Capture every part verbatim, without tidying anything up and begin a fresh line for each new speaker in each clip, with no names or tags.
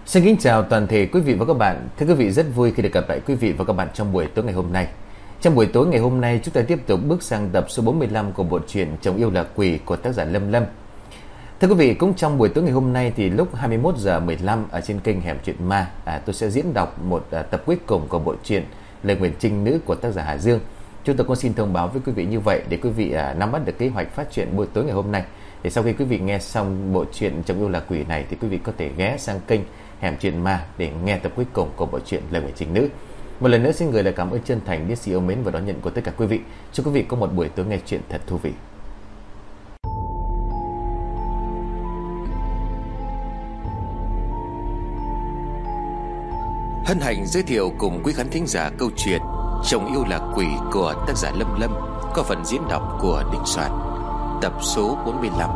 Xin kính chào toàn thể quý vị và các bạn. Thưa quý vị, rất vui khi được gặp lại quý vị và các bạn trong buổi tối ngày hôm nay. Trong buổi tối ngày hôm nay, chúng ta tiếp tục bước sang tập số bốn mươi lăm của bộ truyện Chồng Yêu Là Quỷ của tác giả Lâm Lâm. Thưa quý vị, cũng trong buổi tối ngày hôm nay thì lúc hai mươi mốt giờ mười lăm ở trên kênh Hẻm Chuyện Ma, à, tôi sẽ diễn đọc một à, tập cuối cùng của bộ truyện Lời Nguyền Trinh Nữ của tác giả Hà Dương. Chúng tôi cũng xin thông báo với quý vị như vậy để quý vị à, nắm bắt được kế hoạch phát triển buổi tối ngày hôm nay. Để sau khi quý vị nghe xong bộ truyện Chồng Yêu Là Quỷ này thì quý vị có thể ghé sang kênh Hẻm Chuyện Ma để nghe tập cuối cùng của bộ truyện Lời Nguyền Trinh Nữ. Một lần nữa xin gửi lời cảm ơn chân thành, biết sự yêu mến và đón nhận của tất cả quý vị. Chúc quý vị có một buổi tối nghe chuyện thật thú vị.
Hân hạnh giới thiệu cùng quý khán thính giả câu chuyện Chồng Yêu Là Quỷ của tác giả Lâm Lâm, có phần diễn đọc của Đình Soạn, tập số bốn mươi lăm.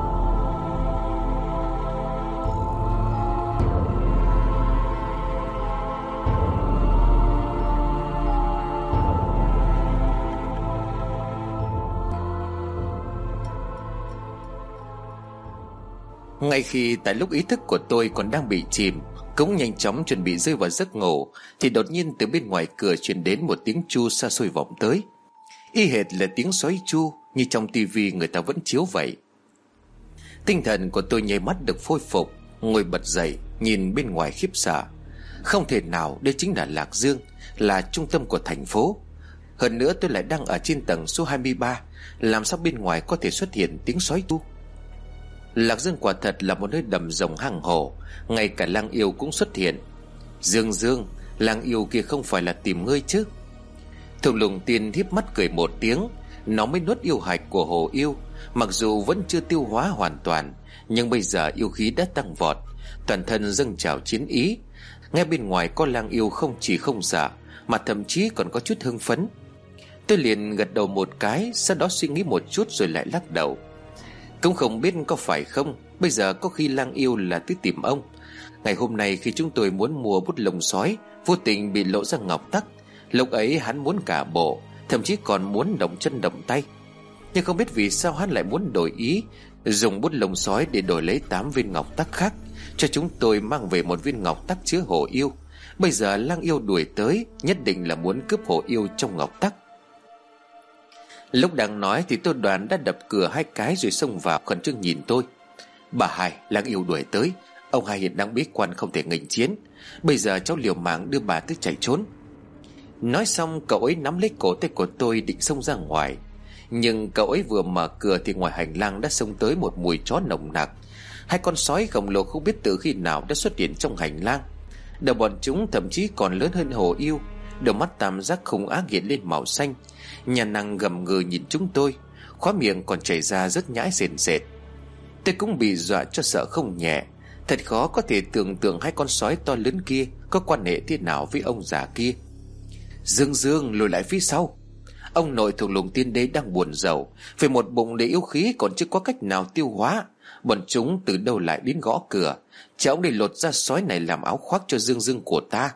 Ngay khi tại lúc ý thức của tôi còn đang bị chìm, cũng nhanh chóng chuẩn bị rơi vào giấc ngủ, thì đột nhiên từ bên ngoài cửa truyền đến một tiếng chu xa xôi vọng tới, y hệt là tiếng sói chu như trong tivi người ta vẫn chiếu vậy. Tinh thần của tôi nháy mắt được khôi phục, ngồi bật dậy nhìn bên ngoài khiếp sợ. Không thể nào, đây chính là Lạc Dương, là trung tâm của thành phố. Hơn nữa tôi lại đang ở trên tầng số hai mươi ba, làm sao bên ngoài có thể xuất hiện tiếng sói chu? Lạc Dương quả thật là một nơi đầm rồng hang hổ, ngay cả lang yêu cũng xuất hiện. Dương Dương, lang yêu kia không phải là tìm ngươi chứ? Thùng Lùng Tiên híp mắt cười một tiếng. Nó mới nuốt yêu hạch của hồ yêu, mặc dù vẫn chưa tiêu hóa hoàn toàn, nhưng bây giờ yêu khí đã tăng vọt, toàn thân dâng trào chiến ý. Nghe bên ngoài có lang yêu không chỉ không sợ, mà thậm chí còn có chút hưng phấn. Tôi liền gật đầu một cái, sau đó suy nghĩ một chút rồi lại lắc đầu. Cũng không biết có phải không, bây giờ có khi lang yêu là tới tìm ông. Ngày hôm nay khi chúng tôi muốn mua bút lông sói, vô tình bị lộ ra ngọc tắc. Lúc ấy hắn muốn cả bộ, thậm chí còn muốn động chân động tay. Nhưng không biết vì sao hắn lại muốn đổi ý, dùng bút lông sói để đổi lấy tám viên ngọc tắc khác, cho chúng tôi mang về một viên ngọc tắc chứa hổ yêu. Bây giờ lang yêu đuổi tới, nhất định là muốn cướp hổ yêu trong ngọc tắc. Lúc đang nói thì tôi Đoàn đã đập cửa hai cái rồi xông vào khẩn trương nhìn tôi. Bà Hai, lang yêu đuổi tới, ông Hai hiện đang bế quan không thể nghênh chiến. Bây giờ cháu liều mạng đưa bà tới chạy trốn. Nói xong cậu ấy nắm lấy cổ tay của tôi định xông ra ngoài. Nhưng cậu ấy vừa mở cửa thì ngoài hành lang đã xông tới một mùi chó nồng nặc. Hai con sói khổng lồ không biết từ khi nào đã xuất hiện trong hành lang. Đầu bọn chúng thậm chí còn lớn hơn hổ yêu. Đôi mắt tam giác hung ác hiện lên màu xanh, nhà năng gầm gừ nhìn chúng tôi, khóe miệng còn chảy ra rất nhãi sền sệt. Tôi cũng bị dọa cho sợ không nhẹ. Thật khó có thể tưởng tượng hai con sói to lớn kia có quan hệ thế nào với ông già kia. Dương Dương lùi lại phía sau. Ông nội Thùng Lùng Tiên Đế đang buồn rầu, về một bụng đầy yêu khí còn chưa có cách nào tiêu hóa. Bọn chúng từ đâu lại đến gõ cửa, cha ông để lột ra sói này làm áo khoác cho Dương Dương của ta.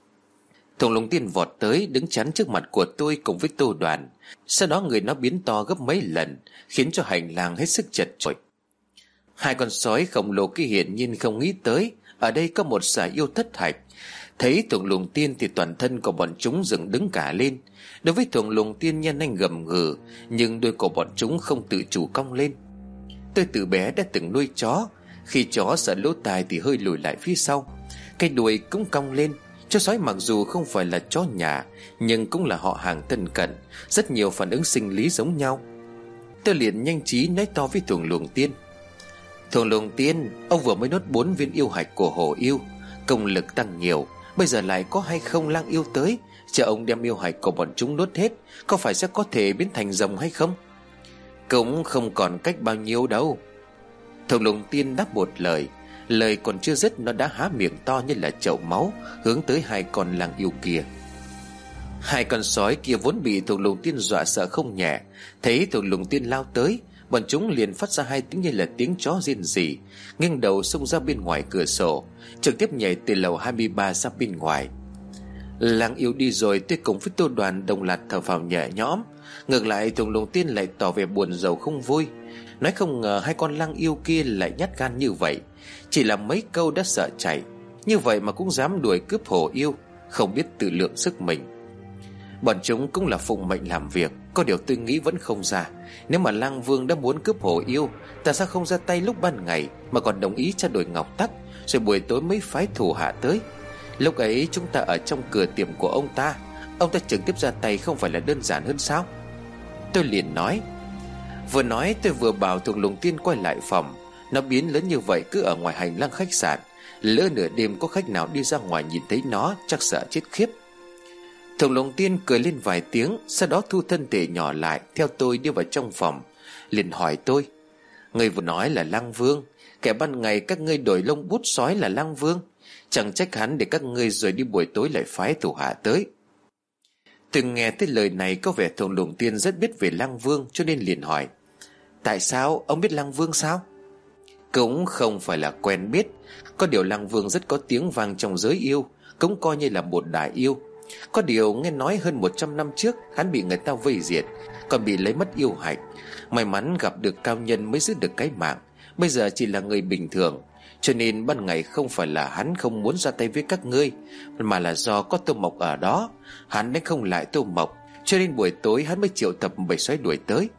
Thùng Lùng Tiên vọt tới đứng chắn trước mặt của tôi cùng với Tô Đoàn. Sau đó người nó biến to gấp mấy lần, khiến cho hành lang hết sức chật chội. Hai con sói khổng lồ kia hiển nhiên không nghĩ tới ở đây có một xà yêu thất hạch. Thấy Thùng Lùng Tiên thì toàn thân của bọn chúng dựng đứng cả lên. Đối với Thùng Lùng Tiên nhen nanh gầm gừ, nhưng đuôi của bọn chúng không tự chủ cong lên. Tôi từ bé đã từng nuôi chó, khi chó sợ lỗ tai thì hơi lùi lại phía sau, cái đuôi cũng cong lên. Chó sói mặc dù không phải là chó nhà, nhưng cũng là họ hàng thân cận, rất nhiều phản ứng sinh lý giống nhau. Tôi liền nhanh trí nói to với Thùng Lùng Tiên. Thùng Lùng Tiên, ông vừa mới nốt bốn viên yêu hạch của hổ yêu, công lực tăng nhiều. Bây giờ lại có hay không lang yêu tới, chờ ông đem yêu hạch của bọn chúng nuốt hết, có phải sẽ có thể biến thành rồng hay không? Cũng không còn cách bao nhiêu đâu. Thùng Lùng Tiên đáp một lời. Lời còn chưa dứt, nó đã há miệng to như là chậu máu, hướng tới hai con lang yêu kia. Hai con sói kia vốn bị Thùng Lùng Tiên dọa sợ không nhẹ, thấy Thùng Lùng Tiên lao tới, bọn chúng liền phát ra hai tiếng như là tiếng chó rên rỉ, nghiêng đầu xông ra bên ngoài cửa sổ, trực tiếp nhảy từ lầu hai mươi ba ra bên ngoài. Lang yêu đi rồi, tôi cùng với Tô Đoàn đồng loạt thở phào nhẹ nhõm. Ngược lại Thùng Lùng Tiên lại tỏ vẻ buồn rầu không vui, nói không ngờ hai con lang yêu kia lại nhát gan như vậy, chỉ là mấy câu đã sợ chạy. Như vậy mà cũng dám đuổi cướp Hồ Yêu, không biết tự lượng sức mình. Bọn chúng cũng là phụng mệnh làm việc. Có điều tôi nghĩ vẫn không ra. Nếu mà Lang Vương đã muốn cướp Hồ Yêu, tại sao không ra tay lúc ban ngày, mà còn đồng ý trao đổi ngọc tắc, rồi buổi tối mới phái thủ hạ tới? Lúc ấy chúng ta ở trong cửa tiệm của ông ta, ông ta trực tiếp ra tay không phải là đơn giản hơn sao? Tôi liền nói. Vừa nói tôi vừa bảo Thuồng Lùng Tiên quay lại phòng. Nó biến lớn như vậy cứ ở ngoài hành lang khách sạn, lỡ nửa đêm có khách nào đi ra ngoài nhìn thấy nó chắc sợ chết khiếp. Thuồng Lùng Tiên cười lên vài tiếng, sau đó thu thân thể nhỏ lại, theo tôi đi vào trong phòng. Liền hỏi tôi: Ngươi vừa nói là Lang Vương, kẻ ban ngày các ngươi đổi lông bút sói là Lang Vương, chẳng trách hắn để các ngươi rồi đi buổi tối lại phái thủ hạ tới. Tôi nghe tới lời này có vẻ Thuồng Lùng Tiên rất biết về Lang Vương, cho nên liền hỏi: Tại sao ông biết Lang Vương sao? Cũng không phải là quen biết, có điều Lang Vương rất có tiếng vang trong giới yêu, cũng coi như là một đại yêu. Có điều nghe nói hơn một trăm năm trước hắn bị người ta vây diệt, còn bị lấy mất yêu hạch. May mắn gặp được cao nhân mới giữ được cái mạng. Bây giờ chỉ là người bình thường, cho nên ban ngày không phải là hắn không muốn ra tay với các ngươi, mà là do có Tô Mộc ở đó. Hắn đánh không lại Tô Mộc, cho nên buổi tối hắn mới triệu tập bầy sói đuổi tới.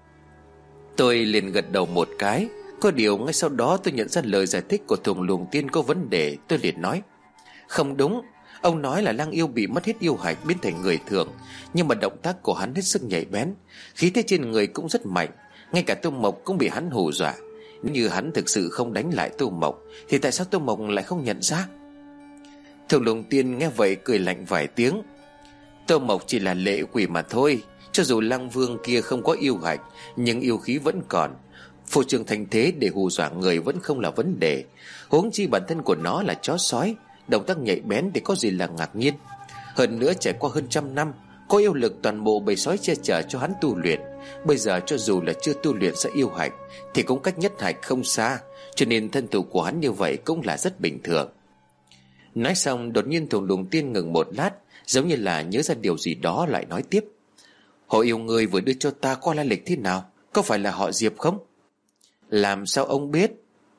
Tôi liền gật đầu một cái. Có điều ngay sau đó tôi nhận ra lời giải thích của Thuồng Lùng Tiên có vấn đề. Tôi liền nói: Không đúng, ông nói là Lang yêu bị mất hết yêu hạch biến thành người thường, nhưng mà động tác của hắn hết sức nhạy bén, khí thế trên người cũng rất mạnh. Ngay cả Tô Mộc cũng bị hắn hù dọa. Nếu như hắn thực sự không đánh lại Tô Mộc, thì tại sao Tô Mộc lại không nhận ra? Thuồng Lùng Tiên nghe vậy cười lạnh vài tiếng. Tô Mộc chỉ là lệ quỷ mà thôi. Cho dù Lang Vương kia không có yêu hạch, nhưng yêu khí vẫn còn. Phô trương thành thế để hù dọa người vẫn không là vấn đề. Huống chi bản thân của nó là chó sói, động tác nhạy bén thì có gì là ngạc nhiên. Hơn nữa trải qua hơn trăm năm, có yêu lực toàn bộ bầy sói che chở cho hắn tu luyện. Bây giờ cho dù là chưa tu luyện ra yêu hạch, thì cũng cách nhất hạch không xa, cho nên thân thủ của hắn như vậy cũng là rất bình thường. Nói xong đột nhiên Thuồng Lùng Tiên ngừng một lát, giống như là nhớ ra điều gì đó, lại nói tiếp: Họ yêu người vừa đưa cho ta có lai lịch thế nào? Có phải là họ Diệp không? Làm sao ông biết?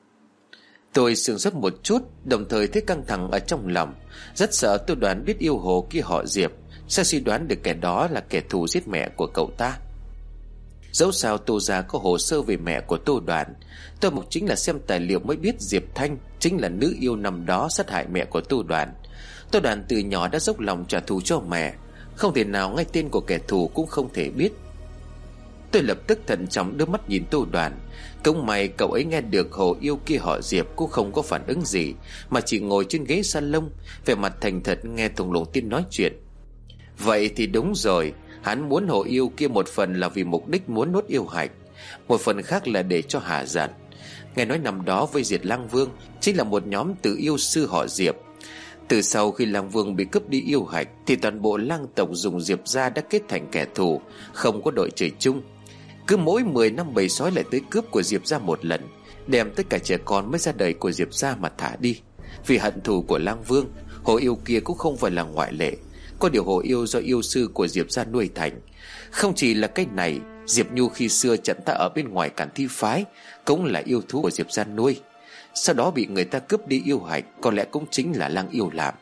Tôi sửng sốt một chút, đồng thời thấy căng thẳng ở trong lòng. Rất sợ tôi đoán biết yêu hồ kia họ Diệp, sao suy đoán được kẻ đó là kẻ thù giết mẹ của cậu ta. Dẫu sao Tô gia có hồ sơ về mẹ của Tô Đoàn. Tôi mục chính là xem tài liệu mới biết Diệp Thanh chính là nữ yêu năm đó sát hại mẹ của Tô Đoàn. Tô Đoàn từ nhỏ đã dốc lòng trả thù cho mẹ, không thể nào ngay tên của kẻ thù cũng không thể biết. Tôi lập tức thận trọng đưa mắt nhìn Tô Đoàn. Cũng may cậu ấy nghe được hồ yêu kia họ Diệp cũng không có phản ứng gì, mà chỉ ngồi trên ghế salon, vẻ mặt thành thật nghe Thuồng Lùng Tiên nói chuyện. Vậy thì đúng rồi, hắn muốn hồ yêu kia một phần là vì mục đích muốn nuốt yêu hạch, một phần khác là để cho hạ giận. Nghe nói năm đó vây diệt Lang Vương chính là một nhóm tự yêu sư họ Diệp. Từ sau khi Lang Vương bị cướp đi yêu hạch, thì toàn bộ lang tộc dùng Diệp gia đã kết thành kẻ thù, không có đội trời chung. Cứ mỗi mười năm bầy sói lại tới cướp của Diệp gia một lần, đem tất cả trẻ con mới ra đời của Diệp gia mà thả đi. Vì hận thù của Lang Vương, hồ yêu kia cũng không phải là ngoại lệ. Có điều hồ yêu do yêu sư của Diệp gia nuôi thành. Không chỉ là cái này, Diệp Nhu khi xưa trận ta ở bên ngoài Cản Thi phái cũng là yêu thú của Diệp gia nuôi. Sau đó bị người ta cướp đi yêu hạch, có lẽ cũng chính là Lang yêu làm.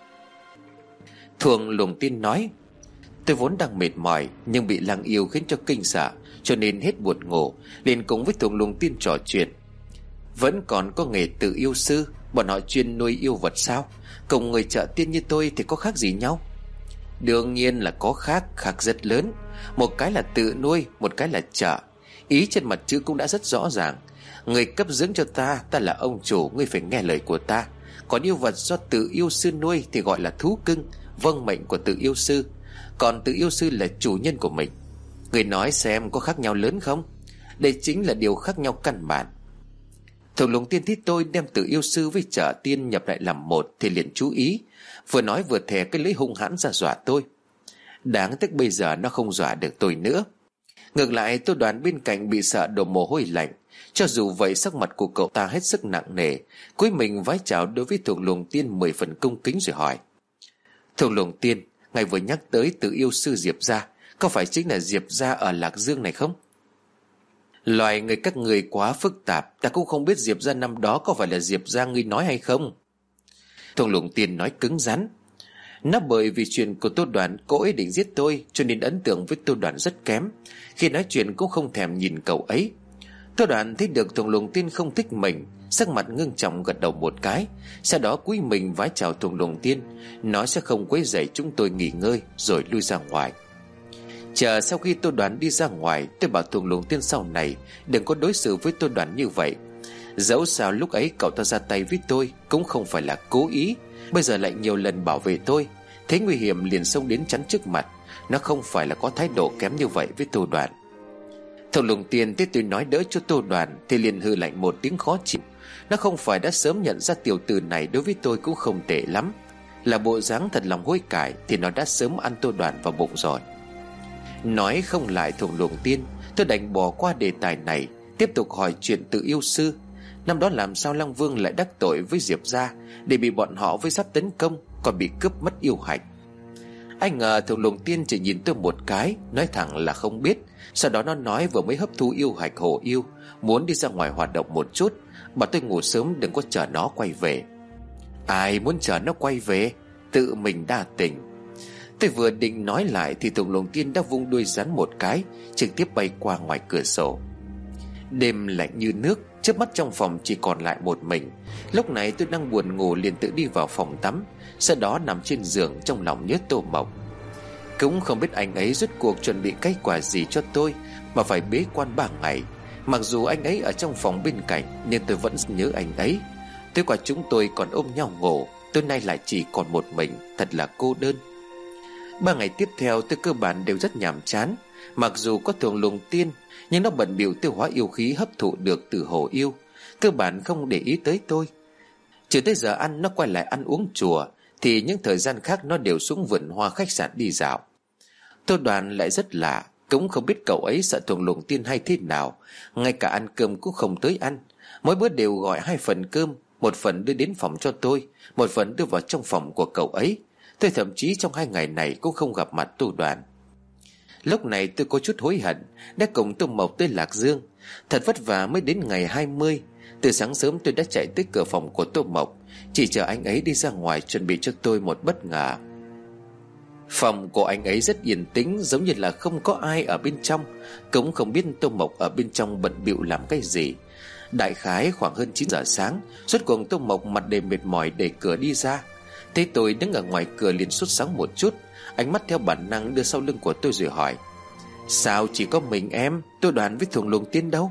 Thuồng Lùng Tiên nói: Tôi vốn đang mệt mỏi, nhưng bị Lang yêu khiến cho kinh sợ, cho nên hết buồn ngủ, liền cùng với Thuồng Lùng Tiên trò chuyện. Vẫn còn có nghề tự yêu sư, bọn họ chuyên nuôi yêu vật sao? Cùng người chợ tiên như tôi thì có khác gì nhau? Đương nhiên là có khác, khác rất lớn. Một cái là tự nuôi, một cái là chợ. Ý trên mặt chữ cũng đã rất rõ ràng. Người cấp dưỡng cho ta, ta là ông chủ, ngươi phải nghe lời của ta. Còn yêu vật do tự yêu sư nuôi thì gọi là thú cưng, vâng mệnh của tự yêu sư. Còn tự yêu sư là chủ nhân của mình. Người nói xem có khác nhau lớn không? Đây chính là điều khác nhau căn bản. Thuồng Lùng Tiên thấy tôi đem tự yêu sư với chợ tiên nhập lại làm một thì liền chú ý, vừa nói vừa thè cái lưỡi hung hãn ra dọa tôi. Đáng tiếc bây giờ nó không dọa được tôi nữa. Ngược lại tôi đoán bên cạnh bị sợ đổ mồ hôi lạnh. Cho dù vậy sắc mặt của cậu ta hết sức nặng nề, cúi mình vái chào đối với Thuồng Lùng Tiên mười phần cung kính rồi hỏi: Thuồng Lùng Tiên, ngài vừa nhắc tới tự yêu sư Diệp gia, có phải chính là Diệp gia ở Lạc Dương này không? Loài người các người quá phức tạp, ta cũng không biết Diệp gia năm đó có phải là Diệp gia ngươi nói hay không. Thùng Lũng Tiên nói cứng rắn: Nó bởi vì chuyện của Tô Đoàn, cô ấy định giết tôi, cho nên ấn tượng với Tô Đoàn rất kém. Khi nói chuyện cũng không thèm nhìn cậu ấy. Tô Đoàn thấy được Thùng Lũng Tiên không thích mình, sắc mặt ngưng trọng gật đầu một cái, sau đó cúi mình vái chào Thùng Lũng Tiên, nói sẽ không quấy rầy chúng tôi nghỉ ngơi, rồi lui ra ngoài. Chờ sau khi Tô Đoàn đi ra ngoài, tôi bảo Thùng Lũng Tiên sau này đừng có đối xử với Tô Đoàn như vậy. Dẫu sao lúc ấy cậu ta ra tay với tôi cũng không phải là cố ý, bây giờ lại nhiều lần bảo vệ tôi, thấy nguy hiểm liền xông đến chắn trước mặt. Nó không phải là có thái độ kém như vậy với Tô Đoàn. Thùng Lũng Tiên thấy tôi nói đỡ cho Tô Đoàn thì liền hừ lạnh một tiếng khó chịu. Nó không phải đã sớm nhận ra tiểu tử này đối với tôi cũng không tệ lắm, là bộ dáng thật lòng hối cải, thì nó đã sớm ăn Tô Đoàn vào bụng rồi. Nói không lại Thùng Lũng Tiên, tôi đành bỏ qua đề tài này, tiếp tục hỏi chuyện Từ Yêu Sư. Năm đó làm sao Lăng Vương lại đắc tội với Diệp gia, để bị bọn họ với sắp tấn công, còn bị cướp mất yêu hạch. Anh ngờ Thùng Lũng Tiên chỉ nhìn tôi một cái, nói thẳng là không biết. Sau đó nó nói vừa mới hấp thu yêu hạch hổ yêu, muốn đi ra ngoài hoạt động một chút, bảo tôi ngủ sớm đừng có chờ nó quay về. Ai muốn chờ nó quay về, tự mình đa tình. Tôi vừa định nói lại thì Thùng Lũng Tiên đã vung đuôi rắn một cái, trực tiếp bay qua ngoài cửa sổ. Đêm lạnh như nước, chớp mắt trong phòng chỉ còn lại một mình. Lúc này tôi đang buồn ngủ liền tự đi vào phòng tắm, sau đó nằm trên giường trong lòng nhớ Tô Mộc. Cũng không biết anh ấy rốt cuộc chuẩn bị cái quà gì cho tôi mà phải bế quan ba ngày. Mặc dù anh ấy ở trong phòng bên cạnh, nhưng tôi vẫn nhớ anh ấy. Tối qua chúng tôi còn ôm nhau ngủ, tối nay lại chỉ còn một mình, thật là cô đơn. Ba ngày tiếp theo tôi cơ bản đều rất nhàm chán. Mặc dù có Thùng Lũng Tiên, nhưng nó bận bịu tiêu hóa yêu khí hấp thụ được từ hồ yêu, cơ bản không để ý tới tôi. Trừ tới giờ ăn nó quay lại ăn uống chùa, thì những thời gian khác nó đều xuống vườn hoa khách sạn đi dạo. Tô Đoàn lại rất lạ, cũng không biết cậu ấy sợ Thùng Lũng Tiên hay thế nào, ngay cả ăn cơm cũng không tới ăn. Mỗi bữa đều gọi hai phần cơm, một phần đưa đến phòng cho tôi, một phần đưa vào trong phòng của cậu ấy. Tôi thậm chí trong hai ngày này cũng không gặp mặt Tô Đoàn. Lúc này tôi có chút hối hận đã cùng Tô Mộc tới Lạc Dương. Thật vất vả mới đến ngày hai mươi. Từ sáng sớm tôi đã chạy tới cửa phòng của Tô Mộc, chỉ chờ anh ấy đi ra ngoài chuẩn bị cho tôi một bất ngờ. Phòng của anh ấy rất yên tĩnh, giống như là không có ai ở bên trong. Cũng không biết Tô Mộc ở bên trong bận bịu làm cái gì. Đại khái khoảng hơn chín giờ sáng, rốt cuộc Tô Mộc mặt đầy mệt mỏi đẩy cửa đi ra. Thấy tôi đứng ở ngoài cửa liền sốt sắng một chút, ánh mắt theo bản năng đưa sau lưng của tôi rồi hỏi: Sao chỉ có mình em, Tô Đoàn với Thùng Lũng Tiên đâu?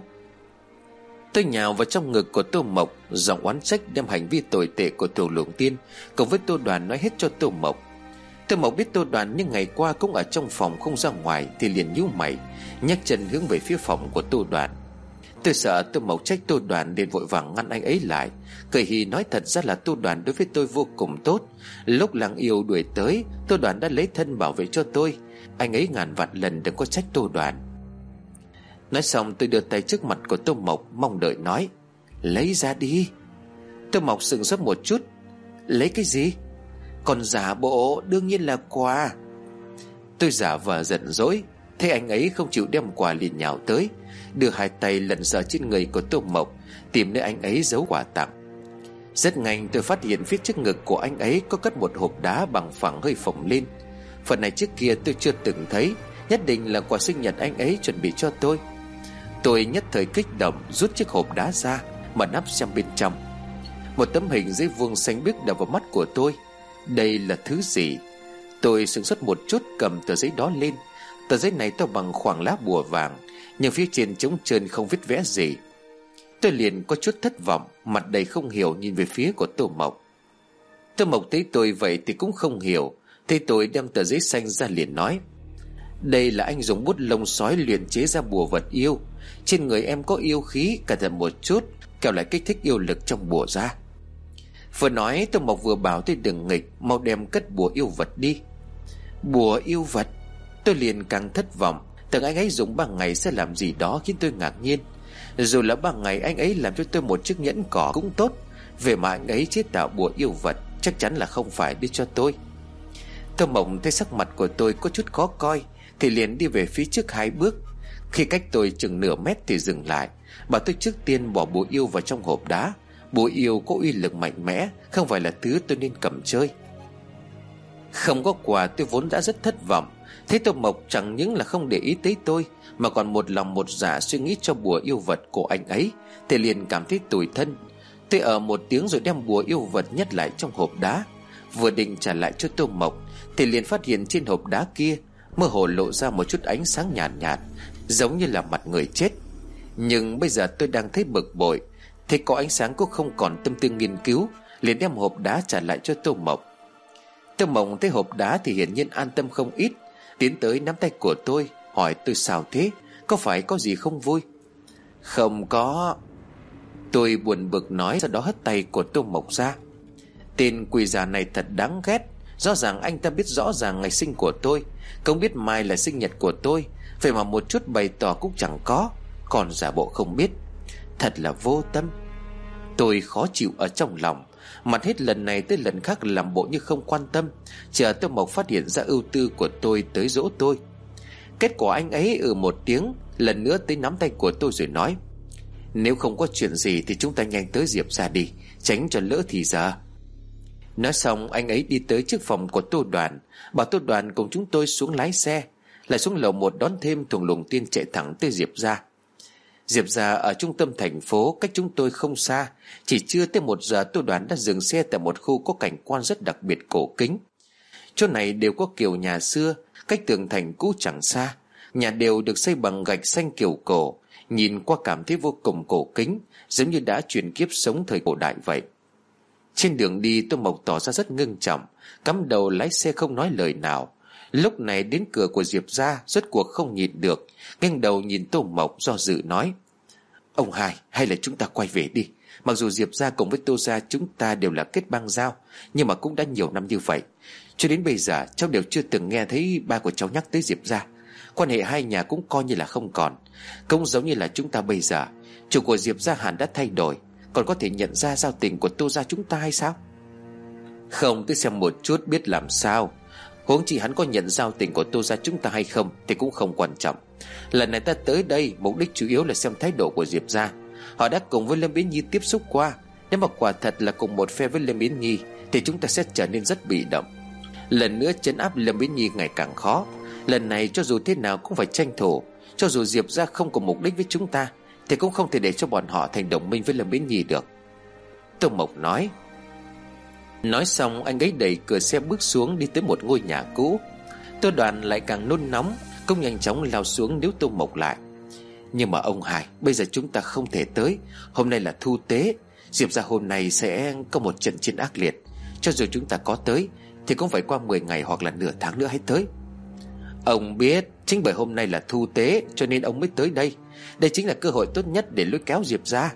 Tôi nhào vào trong ngực của Tô Mộc, giọng oán trách đem hành vi tồi tệ của Thùng Lũng Tiên cùng với Tô Đoàn nói hết cho Tô Mộc. Tô Mộc biết Tô Đoàn những ngày qua cũng ở trong phòng không ra ngoài, thì liền nhíu mày, nhấc chân hướng về phía phòng của Tô Đoàn. Tôi sợ Tô Mộc trách Tô Đoàn nên vội vàng ngăn anh ấy lại, cười hì nói thật ra là Tô Đoàn đối với tôi vô cùng tốt. Lúc Lăng Yêu đuổi tới, Tô Đoàn đã lấy thân bảo vệ cho tôi. Anh ấy ngàn vạn lần đừng có trách Tô Đoàn. Nói xong tôi đưa tay trước mặt của Tô Mộc, mong đợi nói: Lấy ra đi. Tô Mộc sững sốt một chút: Lấy cái gì? Còn giả bộ, đương nhiên là quà. Tôi giả vờ giận dỗi, thấy anh ấy không chịu đem quà liền nhào tới, đưa hai tay lần sờ trên người của Tô Mộc, tìm nơi anh ấy giấu quà tặng. Rất nhanh tôi phát hiện phía trước ngực của anh ấy có cất một hộp đá bằng phẳng hơi phồng lên. Phần này trước kia tôi chưa từng thấy, nhất định là quà sinh nhật anh ấy chuẩn bị cho tôi. Tôi nhất thời kích động rút chiếc hộp đá ra, mở nắp xem bên trong. Một tấm hình giấy vuông xanh biếc đập vào mắt của tôi. Đây là thứ gì? Tôi sửng sốt một chút, cầm tờ giấy đó lên. Tờ giấy này to bằng khoảng lá bùa vàng, nhưng phía trên trống trơn không viết vẽ gì. Tôi liền có chút thất vọng, mặt đầy không hiểu nhìn về phía của Tô Mộc. Tô Mộc thấy tôi vậy thì cũng không hiểu, thấy tôi đem tờ giấy xanh ra liền nói: Đây là anh dùng bút lông sói luyện chế ra bùa vật yêu. Trên người em có yêu khí, cẩn thận một chút, kẻo lại kích thích yêu lực trong bùa ra. Vừa nói Tô Mộc vừa bảo tôi đừng nghịch, mau đem cất bùa yêu vật đi. Bùa yêu vật? Tôi liền càng thất vọng, tưởng anh ấy dùng ba ngày sẽ làm gì đó khiến tôi ngạc nhiên. Dù là ba ngày anh ấy làm cho tôi một chiếc nhẫn cỏ cũng tốt, về mà anh ấy chế tạo bùa yêu vật chắc chắn là không phải đưa cho tôi. Tô Mộc thấy sắc mặt của tôi có chút khó coi thì liền đi về phía trước hai bước. Khi cách tôi chừng nửa mét thì dừng lại, bảo tôi trước tiên bỏ bùa yêu vào trong hộp đá. Bùa yêu có uy lực mạnh mẽ, không phải là thứ tôi nên cầm chơi. Không có quà tôi vốn đã rất thất vọng. Thế Tô Mộc chẳng những là không để ý tới tôi, mà còn một lòng một dạ suy nghĩ cho bùa yêu vật của anh ấy, thì liền cảm thấy tủi thân. Tôi ở một tiếng rồi đem bùa yêu vật nhét lại trong hộp đá. Vừa định trả lại cho Tô Mộc thì liền phát hiện trên hộp đá kia mơ hồ lộ ra một chút ánh sáng nhàn nhạt, nhạt, giống như là mặt người chết. Nhưng bây giờ tôi đang thấy bực bội, thấy có ánh sáng cũng không còn tâm tư nghiên cứu, liền đem hộp đá trả lại cho Tô Mộc. Tô Mộc thấy hộp đá thì hiển nhiên an tâm không ít, tiến tới nắm tay của tôi, hỏi tôi sao thế, có phải có gì không vui? Không có. Tôi buồn bực nói, sau đó hất tay của Tô Mộc ra. Tên quỷ già này thật đáng ghét. Rõ ràng anh ta biết rõ ràng ngày sinh của tôi, không biết mai là sinh nhật của tôi, vậy mà một chút bày tỏ cũng chẳng có, còn giả bộ không biết. Thật là vô tâm. Tôi khó chịu ở trong lòng, mặt hết lần này tới lần khác làm bộ như không quan tâm, chờ Tô Mộc phát hiện ra ưu tư của tôi tới dỗ tôi. Kết quả anh ấy ừ một tiếng, lần nữa tới nắm tay của tôi rồi nói: nếu không có chuyện gì thì chúng ta nhanh tới Diệp ra đi, tránh cho lỡ thì giờ. Nói xong anh ấy đi tới trước phòng của Tô Đoàn, bảo Tô Đoàn cùng chúng tôi xuống lái xe, lại xuống lầu một đón thêm Thùng Lùng Tiên chạy thẳng tới Diệp ra. Diệp ra ở trung tâm thành phố, cách chúng tôi không xa. Chỉ chưa tới một giờ Tô Đoàn đã dừng xe tại một khu có cảnh quan rất đặc biệt cổ kính. Chỗ này đều có kiểu nhà xưa, cách tường thành cũ chẳng xa. Nhà đều được xây bằng gạch xanh kiểu cổ, nhìn qua cảm thấy vô cùng cổ kính, giống như đã chuyển kiếp sống thời cổ đại vậy. Trên đường đi Tô Mộc tỏ ra rất ngưng trọng, cắm đầu lái xe không nói lời nào. Lúc này đến cửa của Diệp ra, rốt cuộc không nhịn được, nghênh đầu nhìn Tô Mộc do dự nói: ông hai, hay là chúng ta quay về đi. Mặc dù Diệp ra cùng với Tô ra chúng ta đều là kết bang giao, nhưng mà cũng đã nhiều năm như vậy, cho đến bây giờ cháu đều chưa từng nghe thấy ba của cháu nhắc tới Diệp ra. Quan hệ hai nhà cũng coi như là không còn. Cũng giống như là chúng ta bây giờ, chủ của Diệp ra hẳn đã thay đổi, còn có thể nhận ra giao tình của Tô ra chúng ta hay sao? Không, tôi xem một chút biết làm sao. Huống chi hắn có nhận giao tình của Tô ra chúng ta hay không thì cũng không quan trọng. Lần này ta tới đây mục đích chủ yếu là xem thái độ của Diệp ra. Họ đã cùng với Lâm Yến Nhi tiếp xúc qua, nếu mà quả thật là cùng một phe với Lâm Yến Nhi thì chúng ta sẽ trở nên rất bị động. Lần nữa trấn áp Lâm Yến Nhi ngày càng khó. Lần này cho dù thế nào cũng phải tranh thủ. Cho dù Diệp ra không có mục đích với chúng ta thì cũng không thể để cho bọn họ thành đồng minh với Lâm Yến Nhi được, Tô Mộc nói. Nói xong anh ấy đẩy cửa xe bước xuống, đi tới một ngôi nhà cũ. Tô Đoàn lại càng nôn nóng, cũng nhanh chóng lao xuống níu Tô Mộc lại. Nhưng mà ông Hải, bây giờ chúng ta không thể tới. Hôm nay là thu tế, Diệp ra hôm nay sẽ có một trận chiến ác liệt. Cho dù chúng ta có tới thì cũng phải qua mười ngày hoặc là nửa tháng nữa hãy tới. Ông biết, chính bởi hôm nay là thu tế cho nên ông mới tới đây. Đây chính là cơ hội tốt nhất để lôi kéo Diệp ra.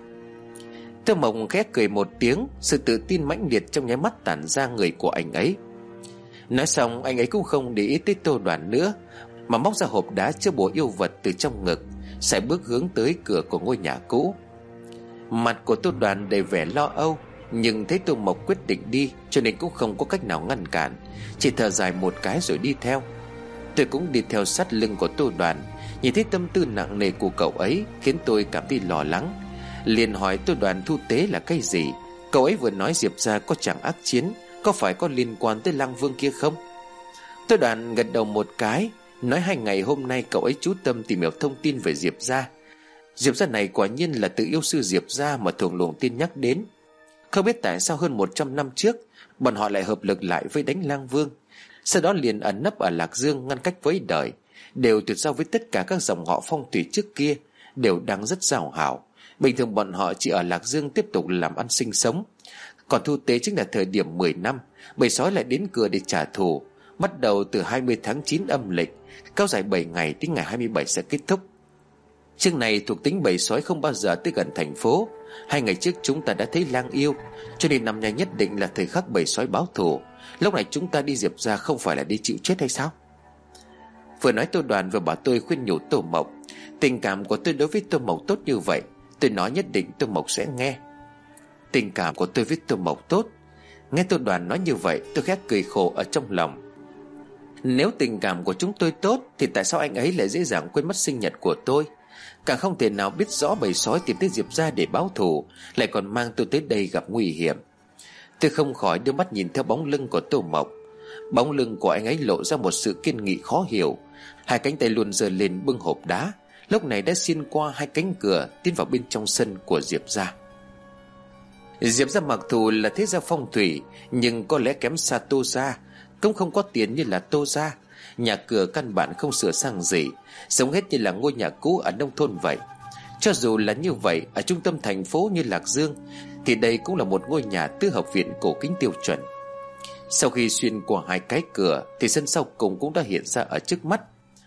Tô Mộc khẽ cười một tiếng, sự tự tin mãnh liệt trong nháy mắt tản ra người của anh ấy. Nói xong anh ấy cũng không để ý tới Tô Đoàn nữa, mà móc ra hộp đá chứa bùa yêu vật từ trong ngực, sải bước hướng tới cửa của ngôi nhà cũ. Mặt của Tô Đoàn đầy vẻ lo âu, nhưng thấy Tô Mộc quyết định đi cho nên cũng không có cách nào ngăn cản, chỉ thở dài một cái rồi đi theo. Tôi cũng đi theo sát lưng của Tô Đoàn. Nhìn thấy tâm tư nặng nề của cậu ấy khiến tôi cảm thấy lo lắng, liền hỏi Tô Đoàn thu tế là cái gì. Cậu ấy vừa nói Diệp ra có chẳng ác chiến, có phải có liên quan tới Lang Vương kia không? Tô Đoàn gật đầu một cái, nói hai ngày hôm nay cậu ấy chú tâm tìm hiểu thông tin về Diệp ra. Diệp ra này quả nhiên là tự yêu sư Diệp ra mà Thùng Lùng Tiên nhắc đến. Không biết tại sao hơn một trăm năm trước bọn họ lại hợp lực lại với đánh Lang Vương, sau đó liền ẩn nấp ở Lạc Dương ngăn cách với đời, đều tuyệt giao với tất cả các dòng họ phong thủy trước kia, đều đang rất giao hảo. Bình thường bọn họ chỉ ở Lạc Dương tiếp tục làm ăn sinh sống. Còn thu tế chính là thời điểm mười năm, bầy sói lại đến cửa để trả thù, bắt đầu từ hai mươi tháng chín âm lịch, kéo dài bảy ngày, đến ngày hai mươi bảy sẽ kết thúc. Chương này thuộc tính bầy sói không bao giờ tới gần thành phố. Hai ngày trước chúng ta đã thấy lang yêu, cho nên năm nay nhất định là thời khắc bầy sói báo thù. Lúc này chúng ta đi Diệp ra không phải là đi chịu chết hay sao? Vừa nói Tô Đoàn vừa bảo tôi khuyên nhủ Tô Mộc. Tình cảm của tôi đối với Tô Mộc tốt như vậy, tôi nói nhất định Tô Mộc sẽ nghe. Tình cảm của tôi với Tô Mộc tốt? Nghe Tô Đoàn nói như vậy, tôi khẽ cười khổ ở trong lòng. Nếu tình cảm của chúng tôi tốt thì tại sao anh ấy lại dễ dàng quên mất sinh nhật của tôi? Càng không thể nào biết rõ bầy sói tìm tới Diệp ra để báo thù, lại còn mang tôi tới đây gặp nguy hiểm. Tôi không khỏi đưa mắt nhìn theo bóng lưng của Tô Mộc. Bóng lưng của anh ấy lộ ra một sự kiên nghị khó hiểu. Hai cánh tay luôn giơ lên bưng hộp đá, lúc này đã xuyên qua hai cánh cửa tiến vào bên trong sân của Diệp gia. Diệp gia mặc dù là thế gia phong thủy, nhưng có lẽ kém xa Tô gia, cũng không có tiền như là Tô gia. Nhà cửa căn bản không sửa sang gì, sống hết như là ngôi nhà cũ ở nông thôn vậy. Cho dù là như vậy, ở trung tâm thành phố như Lạc Dương thì đây cũng là một ngôi nhà tứ hợp viện cổ kính tiêu chuẩn. Sau khi xuyên qua hai cái cửa thì sân sau cùng cũng đã hiện ra ở trước mắt.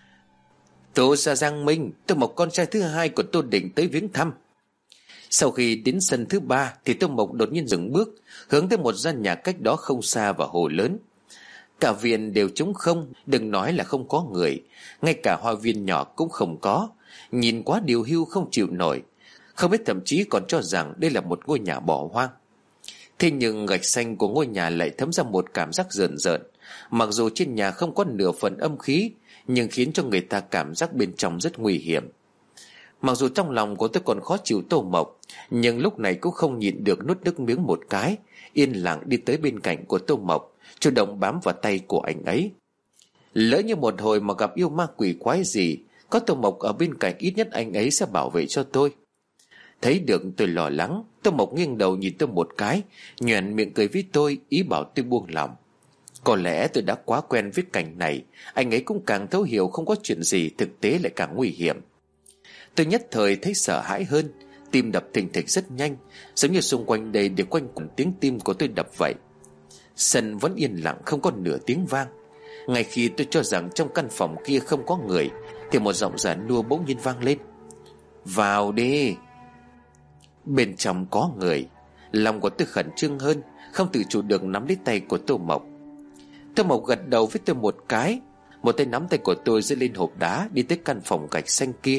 Tô gia Giang Minh, Tô Mộc con trai thứ hai của Tô Định tới viếng thăm. Sau khi đến sân thứ ba thì Tô Mộc đột nhiên dừng bước, hướng tới một gian nhà cách đó không xa và hồ lớn. Cả viện đều trống không, đừng nói là không có người, ngay cả hoa viên nhỏ cũng không có, nhìn quá điều hưu không chịu nổi. Không biết thậm chí còn cho rằng đây là một ngôi nhà bỏ hoang. Thế nhưng gạch xanh của ngôi nhà lại thấm ra một cảm giác rợn rợn. Mặc dù trên nhà không có nửa phần âm khí, nhưng khiến cho người ta cảm giác bên trong rất nguy hiểm. Mặc dù trong lòng của tôi còn khó chịu Tô Mộc, nhưng lúc này cũng không nhịn được nuốt nước miếng một cái, yên lặng đi tới bên cạnh của Tô Mộc, chủ động bám vào tay của anh ấy. Lỡ như một hồi mà gặp yêu ma quỷ quái gì, có Tô Mộc ở bên cạnh ít nhất anh ấy sẽ bảo vệ cho tôi. Thấy được tôi lo lắng, Tô Mộc nghiêng đầu nhìn tôi một cái, nhoẻn miệng cười với tôi, ý bảo tôi buông lòng. Có lẽ tôi đã quá quen với cảnh này, anh ấy cũng càng thấu hiểu không có chuyện gì thực tế lại càng nguy hiểm. Tôi nhất thời thấy sợ hãi hơn, tim đập thình thịch rất nhanh, giống như xung quanh đây đều quanh quẩn tiếng tim của tôi đập vậy. Sân vẫn yên lặng không có nửa tiếng vang. Ngay khi tôi cho rằng trong căn phòng kia không có người thì một giọng giản nua bỗng nhiên vang lên: "Vào đi." Bên trong có người. Lòng của tôi khẩn trương hơn, không tự chủ được nắm lấy tay của Tô Mộc. Tô Mộc gật đầu với tôi một cái, một tay nắm tay của tôi giơ lên hộp đá, đi tới căn phòng gạch xanh kia.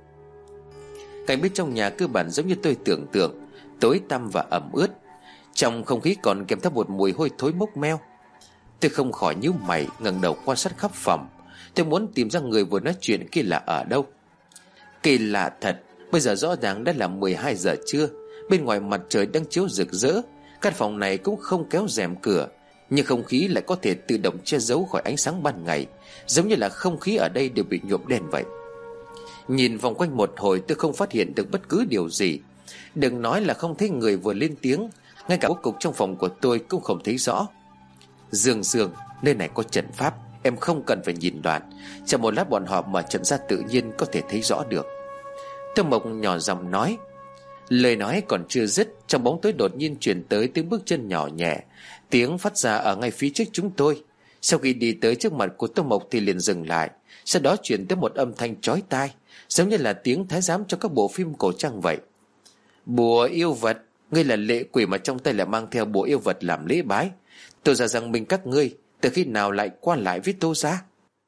Cảnh bên trong nhà cơ bản giống như tôi tưởng tượng, tối tăm và ẩm ướt. Trong không khí còn kèm theo một mùi hôi thối mốc meo. Tôi không khỏi nhíu mày, ngẩng đầu quan sát khắp phòng. Tôi muốn tìm ra người vừa nói chuyện kia là ở đâu. Kỳ lạ thật, bây giờ rõ ràng đã là mười hai giờ trưa, bên ngoài mặt trời đang chiếu rực rỡ, căn phòng này cũng không kéo rèm cửa, nhưng không khí lại có thể tự động che giấu khỏi ánh sáng ban ngày, giống như là không khí ở đây đều bị nhuộm đen vậy. Nhìn vòng quanh một hồi tôi không phát hiện được bất cứ điều gì. Đừng nói là không thấy người vừa lên tiếng, ngay cả bố cục trong phòng của tôi cũng không thấy rõ. Dương Dương, nơi này có trận pháp, em không cần phải nhìn đoạn, chờ một lát bọn họ mở trận ra tự nhiên có thể thấy rõ được. Tô Mộc nhỏ giọng nói. Lời nói còn chưa dứt, trong bóng tối đột nhiên truyền tới tiếng bước chân nhỏ nhẹ, tiếng phát ra ở ngay phía trước chúng tôi. Sau khi đi tới trước mặt của Tô Mộc thì liền dừng lại, sau đó truyền tới một âm thanh chói tai, giống như là tiếng thái giám trong các bộ phim cổ trang vậy. Bùa yêu vật, ngươi là lệ quỷ mà trong tay lại mang theo bùa yêu vật làm lễ bái. Tôi ra rằng mình các ngươi từ khi nào lại qua lại với Tô gia?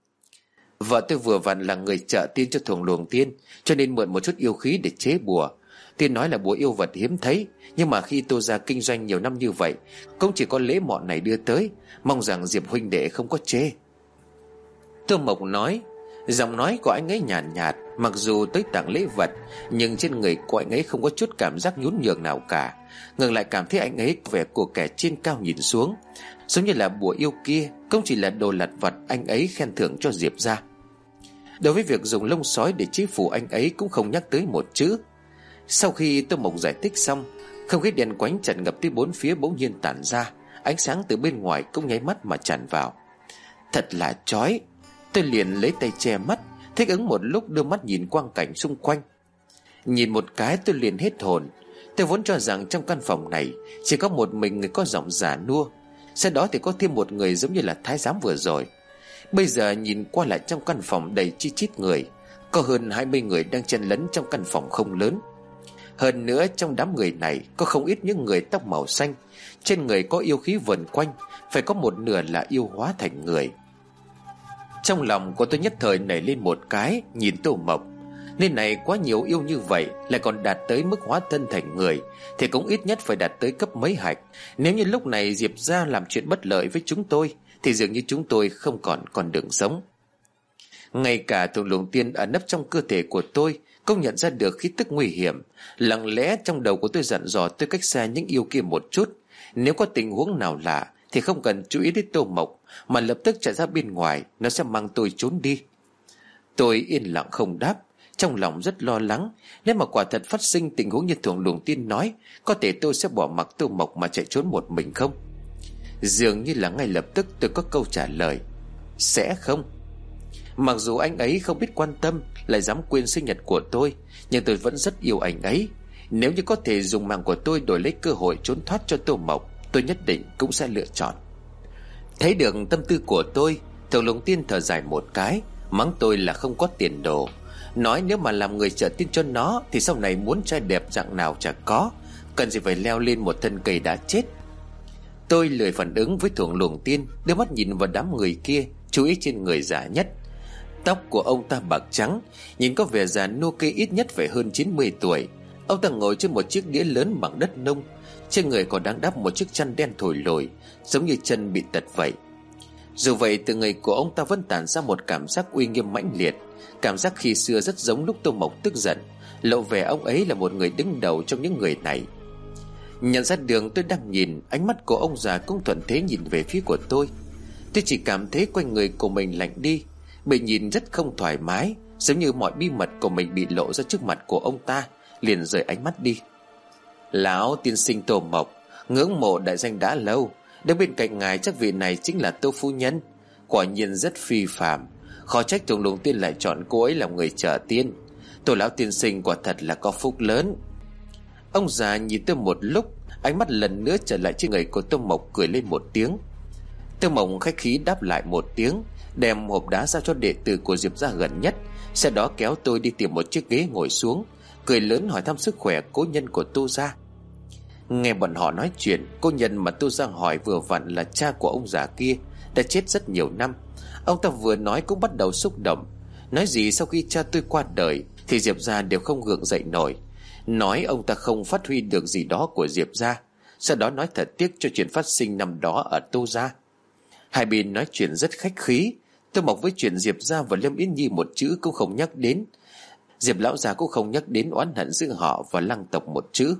Vợ tôi vừa vặn là người trợ tiên cho thuồng luồng tiên, cho nên mượn một chút yêu khí để chế bùa. Tiên nói là bùa yêu vật hiếm thấy, nhưng mà khi Tô gia kinh doanh nhiều năm như vậy, cũng chỉ có lễ mọn này đưa tới, mong rằng Diệp huynh đệ không có chê. Tô Mộc nói. Giọng nói của anh ấy nhàn nhạt, nhạt, mặc dù tới tặng lễ vật, nhưng trên người của anh ấy không có chút cảm giác nhún nhường nào cả. Ngược lại cảm thấy anh ấy có vẻ của kẻ trên cao nhìn xuống, giống như là bùa yêu kia cũng chỉ là đồ lặt vặt anh ấy khen thưởng cho Diệp gia. Đối với việc dùng lông sói để chế phủ, anh ấy cũng không nhắc tới một chữ. Sau khi Tô Mộc giải thích xong, không khí đèn quánh tràn ngập tới bốn phía bỗng nhiên tản ra, ánh sáng từ bên ngoài cũng nháy mắt mà tràn vào. Thật là chói. Tôi liền lấy tay che mắt, thích ứng một lúc đưa mắt nhìn quang cảnh xung quanh. Nhìn một cái tôi liền hết hồn. Tôi vốn cho rằng trong căn phòng này chỉ có một mình người có giọng già nua, sau đó thì có thêm một người giống như là thái giám vừa rồi. Bây giờ nhìn qua lại trong căn phòng đầy chi chít người, có hơn hai mươi người đang chen lấn trong căn phòng không lớn. Hơn nữa trong đám người này có không ít những người tóc màu xanh, trên người có yêu khí vần quanh, phải có một nửa là yêu hóa thành người. Trong lòng của tôi nhất thời nảy lên một cái, nhìn Tô Mộc. Nên này quá nhiều yêu như vậy, lại còn đạt tới mức hóa thân thành người, thì cũng ít nhất phải đạt tới cấp mấy hạch. Nếu như lúc này Diệp gia làm chuyện bất lợi với chúng tôi, thì dường như chúng tôi không còn còn đường sống. Ngay cả thuồng luồng tiên ở nấp trong cơ thể của tôi Công nhận ra được khí tức nguy hiểm. Lặng lẽ trong đầu của tôi dặn dò tôi cách xa những yêu kia một chút. Nếu có tình huống nào lạ thì không cần chú ý đến Tô Mộc, mà lập tức chạy ra bên ngoài, nó sẽ mang tôi trốn đi. Tôi yên lặng không đáp, trong lòng rất lo lắng. Nếu mà quả thật phát sinh tình huống như Thượng Luồng Tiên nói, có thể tôi sẽ bỏ mặc Tô Mộc mà chạy trốn một mình không? Dường như là ngay lập tức tôi có câu trả lời: sẽ không. Mặc dù anh ấy không biết quan tâm, lại dám quên sinh nhật của tôi, nhưng tôi vẫn rất yêu anh ấy. Nếu như có thể dùng mạng của tôi đổi lấy cơ hội trốn thoát cho Tô Mộc, tôi nhất định cũng sẽ lựa chọn. Thấy được tâm tư của tôi, Thượng Luồng Tiên thở dài một cái, mắng tôi là không có tiền đồ. Nói nếu mà làm người trợ tiên cho nó thì sau này muốn trai đẹp dạng nào chả có, cần gì phải leo lên một thân cây đã chết. Tôi lười phản ứng với Thượng Luồng Tiên, đưa mắt nhìn vào đám người kia, chú ý trên người già nhất. Tóc của ông ta bạc trắng, nhìn có vẻ già nô kê, ít nhất phải hơn chín mươi tuổi. Ông ta ngồi trên một chiếc đĩa lớn bằng đất nung, trên người còn đang đắp một chiếc chăn đen thổi lồi, giống như chân bị tật vậy. Dù vậy, từ người của ông ta vẫn tản ra một cảm giác uy nghiêm mãnh liệt. Cảm giác khi xưa rất giống lúc Tô Mộc tức giận, lộ vẻ ông ấy là một người đứng đầu trong những người này. Nhận ra đường tôi đang nhìn, ánh mắt của ông già cũng thuận thế nhìn về phía của tôi. Tôi chỉ cảm thấy quanh người của mình lạnh đi, bị nhìn rất không thoải mái, giống như mọi bí mật của mình bị lộ ra trước mặt của ông ta. Liền rời ánh mắt đi. Lão tiên sinh Tô Mộc, ngưỡng mộ đại danh đã lâu, đứng bên cạnh ngài chắc vị này chính là Tô phu nhân. Quả nhiên rất phi phàm, khó trách Thượng Luồng Tiên lại chọn cô ấy làm người trợ tiên. Tô lão tiên sinh quả thật là có phúc lớn. Ông già nhìn tôi một lúc, ánh mắt lần nữa trở lại trên người của Tô Mộc, cười lên một tiếng. Tô Mộc khách khí đáp lại một tiếng, đem hộp đá giao cho đệ tử của Diệp gia gần nhất, sau đó kéo tôi đi tìm một chiếc ghế ngồi xuống, cười lớn hỏi thăm sức khỏe cố nhân của Tô gia. Nghe bọn họ nói chuyện, cô nhân mà Tô gia hỏi vừa vặn là cha của ông già kia, đã chết rất nhiều năm. Ông ta vừa nói cũng bắt đầu xúc động, nói gì sau khi cha tôi qua đời thì Diệp gia đều không gượng dậy nổi, nói ông ta không phát huy được gì đó của Diệp gia. Sau đó nói thật tiếc cho chuyện phát sinh năm đó ở Tô gia. Hai bên nói chuyện rất khách khí. Tôi Mộc với chuyện Diệp gia và Lâm Yến Nhi một chữ cũng không nhắc đến. Diệp lão già cũng không nhắc đến oán hận giữa họ và Lăng tộc một chữ.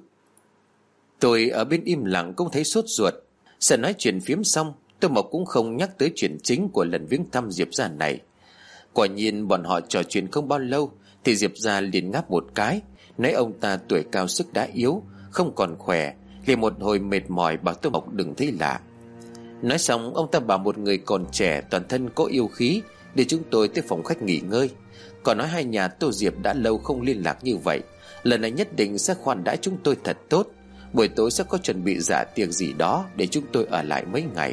Tôi ở bên im lặng cũng thấy sốt ruột. Sợ nói chuyện phiếm xong, Tô Mộc cũng không nhắc tới chuyện chính của lần viếng thăm Diệp gia này. Quả nhiên bọn họ trò chuyện không bao lâu thì Diệp gia liền ngáp một cái, nói ông ta tuổi cao sức đã yếu, không còn khỏe, liền một hồi mệt mỏi bảo Tô Mộc đừng thấy lạ. Nói xong, ông ta bảo một người còn trẻ toàn thân có yêu khí để chúng tôi tới phòng khách nghỉ ngơi. Còn nói hai nhà Tô Diệp đã lâu không liên lạc như vậy, lần này nhất định sẽ khoản đãi chúng tôi thật tốt. Buổi tối sẽ có chuẩn bị dạ tiệc gì đó để chúng tôi ở lại mấy ngày.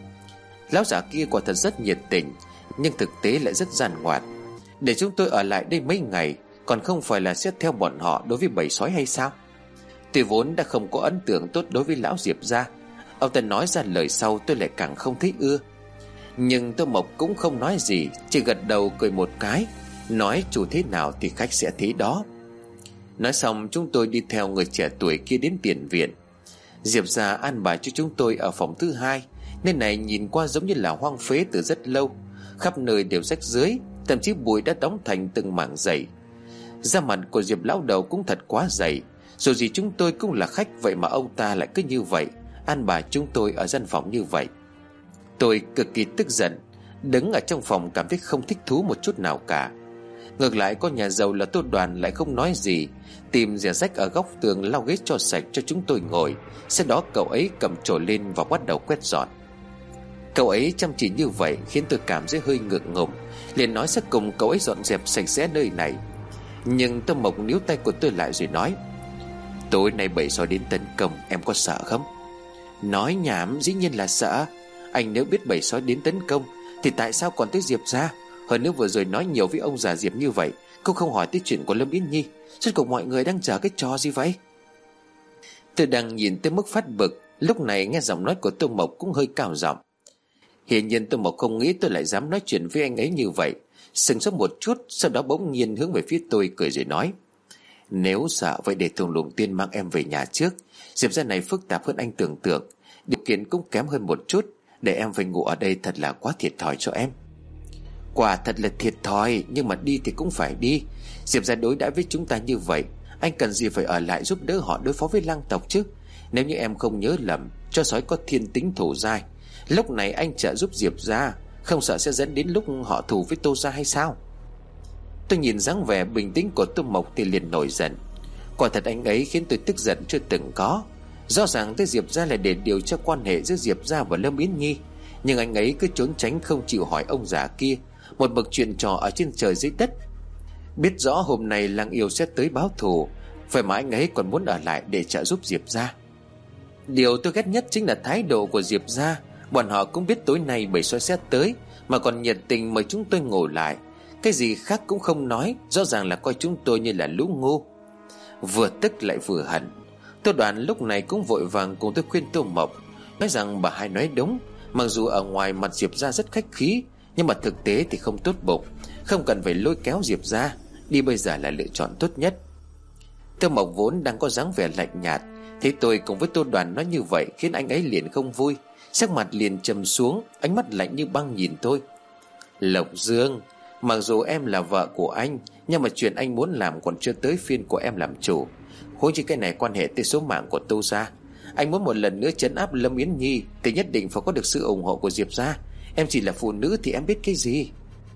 Lão già kia quả thật rất nhiệt tình, nhưng thực tế lại rất giàn ngoạt. Để chúng tôi ở lại đây mấy ngày còn không phải là xét theo bọn họ đối với bầy sói hay sao? Tôi vốn đã không có ấn tượng tốt đối với lão Diệp gia, ông ta nói ra lời sau tôi lại càng không thấy ưa. Nhưng Tô Mộc cũng không nói gì, chỉ gật đầu cười một cái, nói chủ thế nào thì khách sẽ thế đó. Nói xong chúng tôi đi theo người trẻ tuổi kia đến tiền viện. Diệp gia an bài cho chúng tôi ở phòng thứ hai, nên này nhìn qua giống như là hoang phế từ rất lâu, khắp nơi đều rách rưới, thậm chí bụi đã đóng thành từng mảng dày. Da mặt của Diệp lão đầu cũng thật quá dày. Dù gì chúng tôi cũng là khách, vậy mà ông ta lại cứ như vậy an bài chúng tôi ở gian phòng như vậy. Tôi cực kỳ tức giận, đứng ở trong phòng cảm thấy không thích thú một chút nào cả. Ngược lại con nhà giàu là Tô Đoàn lại không nói gì, tìm rẻ rách ở góc tường lau ghế cho sạch cho chúng tôi ngồi. Sau đó cậu ấy cầm chổi lên và bắt đầu quét dọn. Cậu ấy chăm chỉ như vậy khiến tôi cảm thấy hơi ngượng ngùng, liền nói sẽ cùng cậu ấy dọn dẹp sạch sẽ nơi này. Nhưng Tô Mộc níu tay của tôi lại rồi nói: tối nay bầy sói đến tấn công, em có sợ không? Nói nhảm, dĩ nhiên là sợ. Anh nếu biết bầy sói đến tấn công thì tại sao còn tới Diệp gia? Hơn nữa vừa rồi nói nhiều với ông già Diệp như vậy, cũng không hỏi tới chuyện của Lâm Yến Nhi. Rốt cuộc mọi người đang chờ cái trò gì vậy? Tôi đang nhìn tới mức phát bực, lúc này nghe giọng nói của Tô Mộc cũng hơi cao giọng. Hiển nhiên Tô Mộc không nghĩ tôi lại dám nói chuyện với anh ấy như vậy, sững sốt một chút, sau đó bỗng nhiên hướng về phía tôi cười rồi nói: nếu sợ vậy để Thượng Luồng Tiên mang em về nhà trước. Diệp gia này phức tạp hơn anh tưởng tượng, điều kiện cũng kém hơn một chút, để em phải ngủ ở đây thật là quá thiệt thòi cho em. Quả thật là thiệt thòi, nhưng mà đi thì cũng phải đi. Diệp gia đối đãi với chúng ta như vậy, anh cần gì phải ở lại giúp đỡ họ đối phó với lang tộc chứ? Nếu như em không nhớ lầm, cho sói có thiên tính thổ dai. Lúc này anh trợ giúp Diệp gia, không sợ sẽ dẫn đến lúc họ thù với Tô gia hay sao? Tôi nhìn dáng vẻ bình tĩnh của Tô Mộc thì liền nổi giận. Quả thật anh ấy khiến tôi tức giận chưa từng có. Rõ ràng tới Diệp gia là để điều tra quan hệ giữa Diệp gia và Lâm Yến Nhi, nhưng anh ấy cứ trốn tránh không chịu hỏi ông già kia, một bậc chuyện trò ở trên trời dưới đất. Biết rõ hôm nay Lang Yêu sẽ tới báo thù, vậy mà anh ấy còn muốn ở lại để trợ giúp Diệp gia. Điều tôi ghét nhất chính là thái độ của Diệp gia. Bọn họ cũng biết tối nay bầy sói sẽ tới, mà còn nhiệt tình mời chúng tôi ngồi lại. Cái gì khác cũng không nói, rõ ràng là coi chúng tôi như là lũ ngu. Vừa tức lại vừa hận. Tô Đoàn lúc này cũng vội vàng cùng tôi khuyên Tô Mộc, nói rằng bà hai nói đúng. Mặc dù ở ngoài mặt Diệp gia rất khách khí, nhưng mà thực tế thì không tốt bụng, không cần phải lôi kéo Diệp gia. Đi bây giờ là lựa chọn tốt nhất. Tô Mộc vốn đang có dáng vẻ lạnh nhạt, thấy tôi cùng với Tô Đoàn nói như vậy khiến anh ấy liền không vui, sắc mặt liền trầm xuống, ánh mắt lạnh như băng nhìn tôi. Lộc Dương, mặc dù em là vợ của anh, nhưng mà chuyện anh muốn làm còn chưa tới phiên của em làm chủ. Huống chi cái này quan hệ tới số mạng của Tô gia. Anh muốn một lần nữa trấn áp Lâm Yến Nhi thì nhất định phải có được sự ủng hộ của Diệp gia. Em chỉ là phụ nữ thì em biết cái gì?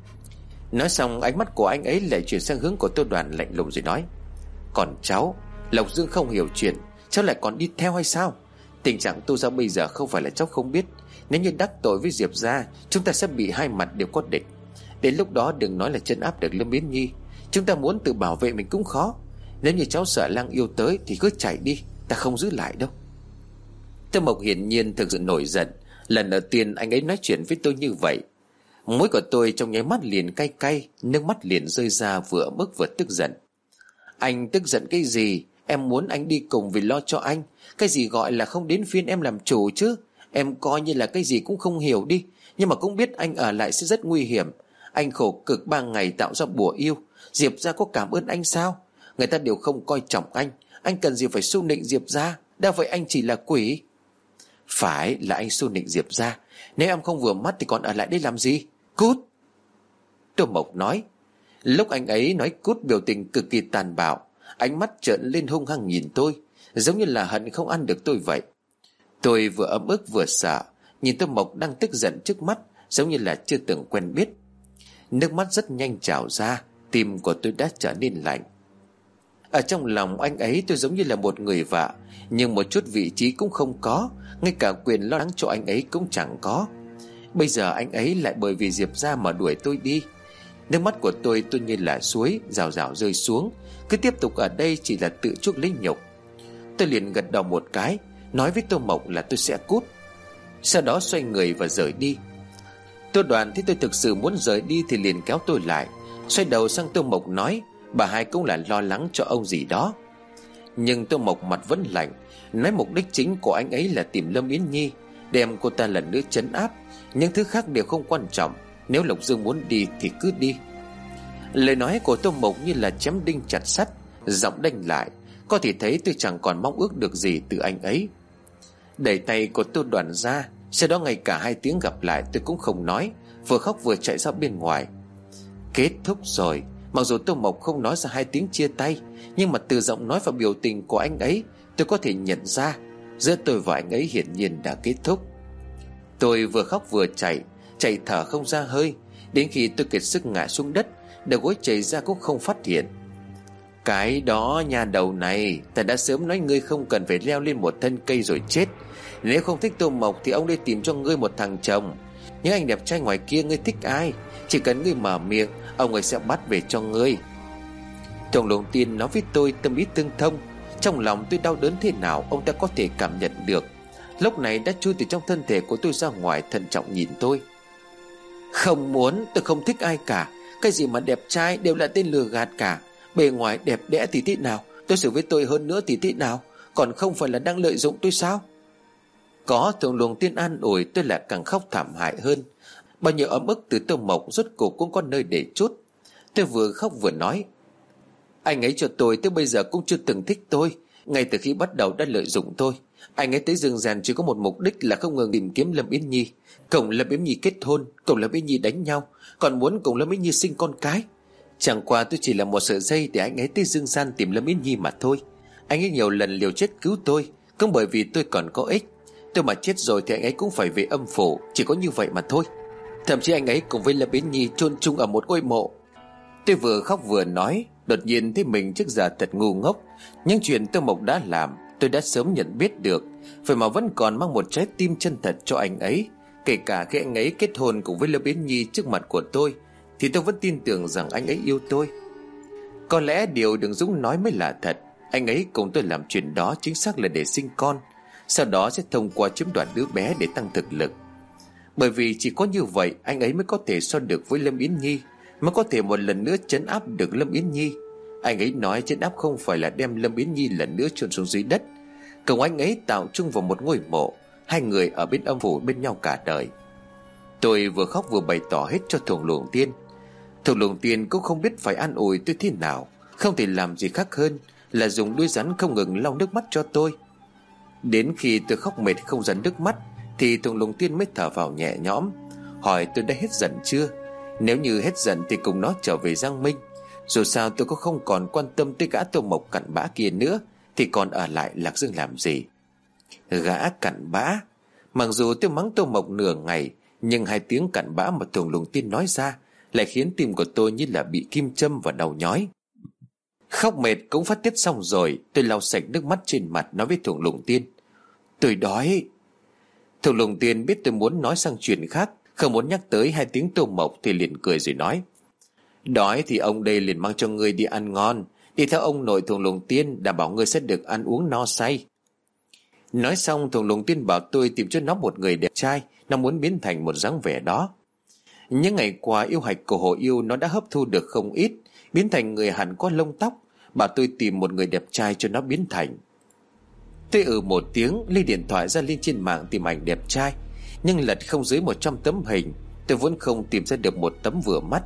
Nói xong ánh mắt của anh ấy lại chuyển sang hướng của Tô Đoàn, lạnh lùng rồi nói: Còn cháu, Lộc Dương không hiểu chuyện, cháu lại còn đi theo hay sao? Tình trạng Tô gia bây giờ không phải là cháu không biết. Nếu như đắc tội với Diệp gia, chúng ta sẽ bị hai mặt đều có địch. Đến lúc đó đừng nói là trấn áp được Lâm Yến Nhi, chúng ta muốn tự bảo vệ mình cũng khó. Nếu như cháu sợ Lang Yêu tới thì cứ chạy đi, ta không giữ lại đâu. Tô Mộc hiển nhiên thực sự nổi giận. Lần đầu tiên anh ấy nói chuyện với tôi như vậy. Mũi của tôi trong nháy mắt liền cay cay, nước mắt liền rơi ra, vừa mức vừa tức giận. Anh tức giận cái gì? Em muốn anh đi cùng vì lo cho anh. Cái gì gọi là không đến phiên em làm chủ chứ? Em coi như là cái gì cũng không hiểu đi. Nhưng mà cũng biết anh ở lại sẽ rất nguy hiểm. Anh khổ cực ba ngày tạo ra bùa yêu, Diệp gia có cảm ơn anh sao? Người ta đều không coi trọng anh, anh cần gì phải xu nịnh Diệp gia? Đâu vậy anh chỉ là quỷ. Phải là anh xu nịnh Diệp gia. Nếu em không vừa mắt thì còn ở lại đây làm gì? Cút! Tô Mộc nói. Lúc anh ấy nói cút, biểu tình cực kỳ tàn bạo, ánh mắt trợn lên hung hăng nhìn tôi, giống như là hận không ăn được tôi vậy. Tôi vừa ấm ức vừa sợ, nhìn Tô Mộc đang tức giận trước mắt, giống như là chưa từng quen biết. Nước mắt rất nhanh trào ra, tim của tôi đã trở nên lạnh. Ở trong lòng anh ấy tôi giống như là một người vợ, nhưng một chút vị trí cũng không có, ngay cả quyền lo lắng cho anh ấy cũng chẳng có. Bây giờ anh ấy lại bởi vì Diệp gia mà đuổi tôi đi. Nước mắt của tôi tôi như là suối rào rào rơi xuống. Cứ tiếp tục ở đây chỉ là tự chuốc lấy nhục. Tôi liền gật đầu một cái, nói với Tô Mộc là tôi sẽ cút. Sau đó xoay người và rời đi. Tô Đoàn thấy tôi thực sự muốn rời đi thì liền kéo tôi lại, xoay đầu sang Tô Mộc nói: Bà hai cũng là lo lắng cho ông gì đó. Nhưng Tô Mộc mặt vẫn lạnh, nói mục đích chính của anh ấy là tìm Lâm Yến Nhi, đem cô ta lần nữa trấn áp. Những thứ khác đều không quan trọng, nếu Lộc Dương muốn đi thì cứ đi. Lời nói của Tô Mộc như là chém đinh chặt sắt, giọng đanh lại. Có thể thấy tôi chẳng còn mong ước được gì từ anh ấy. Đẩy tay của Tô Đoàn ra, sau đó ngay cả hai tiếng gặp lại tôi cũng không nói, vừa khóc vừa chạy ra bên ngoài. Kết thúc rồi. Mặc dù Tô Mộc không nói ra hai tiếng chia tay, nhưng mà từ giọng nói và biểu tình của anh ấy tôi có thể nhận ra giữa tôi và anh ấy hiển nhiên đã kết thúc. Tôi vừa khóc vừa chạy, chạy thở không ra hơi, đến khi tôi kiệt sức ngã xuống đất, đầu gối chảy ra cũng không phát hiện. Cái đó nhà đầu này, ta đã sớm nói ngươi không cần phải leo lên một thân cây rồi chết. Nếu không thích Tô Mộc thì ông đi tìm cho ngươi một thằng chồng. Những anh đẹp trai ngoài kia ngươi thích ai, chỉ cần ngươi mở miệng, ông ấy sẽ bắt về cho ngươi. Trong lòng tiên nói với tôi tâm ý tương thông. Trong lòng tôi đau đớn thế nào ông ta có thể cảm nhận được. Lúc này đã chui từ trong thân thể của tôi ra ngoài, thận trọng nhìn tôi. Không muốn, tôi không thích ai cả. Cái gì mà đẹp trai đều là tên lừa gạt cả. Bề ngoài đẹp đẽ thì thế nào, tôi xử với tôi hơn nữa thì thế nào, còn không phải là đang lợi dụng tôi sao? Có Thượng Luồng Tiên an ủi, tôi lại càng khóc thảm hại hơn. Bao nhiêu ấm ức từ Tô Mộc rốt cuộc cũng có nơi để trút. Tôi vừa khóc vừa nói: Anh ấy cho tôi tới bây giờ cũng chưa từng thích tôi, ngay từ khi bắt đầu đã lợi dụng tôi. Anh ấy tới Dương Gian chỉ có một mục đích là không ngừng tìm kiếm Lâm Yến Nhi, cùng Lâm Yến Nhi kết hôn, cùng Lâm Yến Nhi đánh nhau, còn muốn cùng Lâm Yến Nhi sinh con cái. Chẳng qua tôi chỉ là một sợi dây để anh ấy tới Dương Gian tìm Lâm Yến Nhi mà thôi. Anh ấy nhiều lần liều chết cứu tôi, cũng bởi vì tôi còn có ích. Tôi mà chết rồi thì anh ấy cũng phải về âm phủ, chỉ có như vậy mà thôi. Thậm chí anh ấy cùng với Lâm Yến Nhi chôn chung ở một ngôi mộ. Tôi vừa khóc vừa nói, đột nhiên thấy mình trước giờ thật ngu ngốc. Những chuyện Tô Mộc đã làm tôi đã sớm nhận biết được, vậy mà vẫn còn mang một trái tim chân thật cho anh ấy. Kể cả khi anh ấy kết hôn cùng với Lâm Yến Nhi trước mặt của tôi, thì tôi vẫn tin tưởng rằng anh ấy yêu tôi. Có lẽ điều Đường Dũng nói mới là thật. Anh ấy cùng tôi làm chuyện đó chính xác là để sinh con, sau đó sẽ thông qua chiếm đoạt đứa bé để tăng thực lực. Bởi vì chỉ có như vậy anh ấy mới có thể so được với Lâm Yến Nhi, mới có thể một lần nữa trấn áp được Lâm Yến Nhi. Anh ấy nói trấn áp không phải là đem Lâm Yến Nhi lần nữa chôn xuống dưới đất, cùng anh ấy tạo chung vào một ngôi mộ, hai người ở bên âm phủ bên nhau cả đời. Tôi vừa khóc vừa bày tỏ hết cho Thùng Luồng Tiên. Thùng Luồng Tiên cũng không biết phải an ủi tôi thế nào, không thể làm gì khác hơn là dùng đuôi rắn không ngừng lau nước mắt cho tôi. Đến khi tôi khóc mệt không dằn nước mắt thì Thùng Luồng Tiên mới thở vào nhẹ nhõm, hỏi tôi đã hết giận chưa. Nếu như hết giận thì cùng nó trở về Giang Minh. Dù sao tôi cũng không còn quan tâm tới gã Tô Mộc cặn bã kia nữa, thì còn ở lại Lạc Dương làm gì. Gã cặn bã. Mặc dù tôi mắng Tô Mộc nửa ngày, nhưng hai tiếng cặn bã mà Thùng Luồng Tiên nói ra lại khiến tim của tôi như là bị kim châm và đau nhói. Khóc mệt cũng phát tiết xong rồi, tôi lau sạch nước mắt trên mặt nói với Thùng Luồng Tiên: tôi đói. Thùng Luồng Tiên biết tôi muốn nói sang chuyện khác, không muốn nhắc tới hai tiếng Tô Mộc thì liền cười rồi nói: đói thì ông đây liền mang cho ngươi đi ăn ngon. Đi theo ông nội Thùng Luồng Tiên, đảm bảo ngươi sẽ được ăn uống no say. Nói xong Thùng Luồng Tiên bảo tôi tìm cho nó một người đẹp trai, nó muốn biến thành một dáng vẻ đó. Những ngày qua yêu hạch của Hồ Yêu nó đã hấp thu được không ít, biến thành người hẳn có lông tóc. Bảo tôi tìm một người đẹp trai cho nó biến thành. Tôi ừ một tiếng, lấy điện thoại ra lên trên mạng tìm ảnh đẹp trai, nhưng lật không dưới một trăm tấm hình, tôi vẫn không tìm ra được một tấm vừa mắt.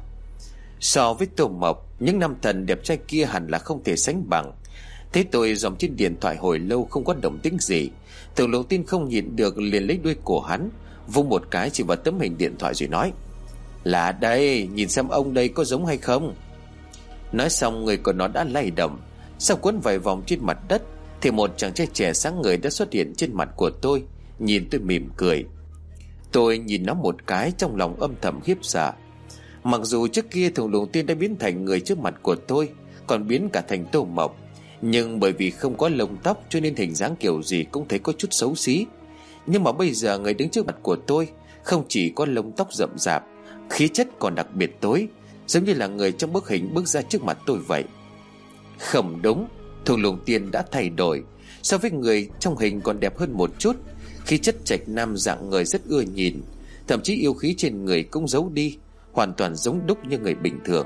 So với Tô Mộc, những nam thần đẹp trai kia hẳn là không thể sánh bằng. Thấy tôi dòm trên điện thoại hồi lâu không có động tĩnh gì, Thùng Luồng Tiên không nhịn được liền lấy đuôi cổ hắn, vung một cái chỉ vào tấm hình điện thoại rồi nói: là đây, nhìn xem ông đây có giống hay không. Nói xong người của nó đã lay động, sau cuốn vài vòng trên mặt đất thì một chàng trai trẻ sáng ngời đã xuất hiện trên mặt của tôi, nhìn tôi mỉm cười. Tôi nhìn nó một cái, trong lòng âm thầm khiếp sợ. Mặc dù trước kia Thùng Luồng Tiên đã biến thành người trước mặt của tôi, còn biến cả thành Tô Mộc, nhưng bởi vì không có lông tóc cho nên hình dáng kiểu gì cũng thấy có chút xấu xí. Nhưng mà bây giờ người đứng trước mặt của tôi không chỉ có lông tóc rậm rạp, khí chất còn đặc biệt tối, giống như là người trong bức hình bước ra trước mặt tôi vậy. Không đúng, Thùng Luồng Tiên đã thay đổi, so với người trong hình còn đẹp hơn một chút. Khí chất trạch nam dạng người rất ưa nhìn, thậm chí yêu khí trên người cũng giấu đi, hoàn toàn giống đúc như người bình thường.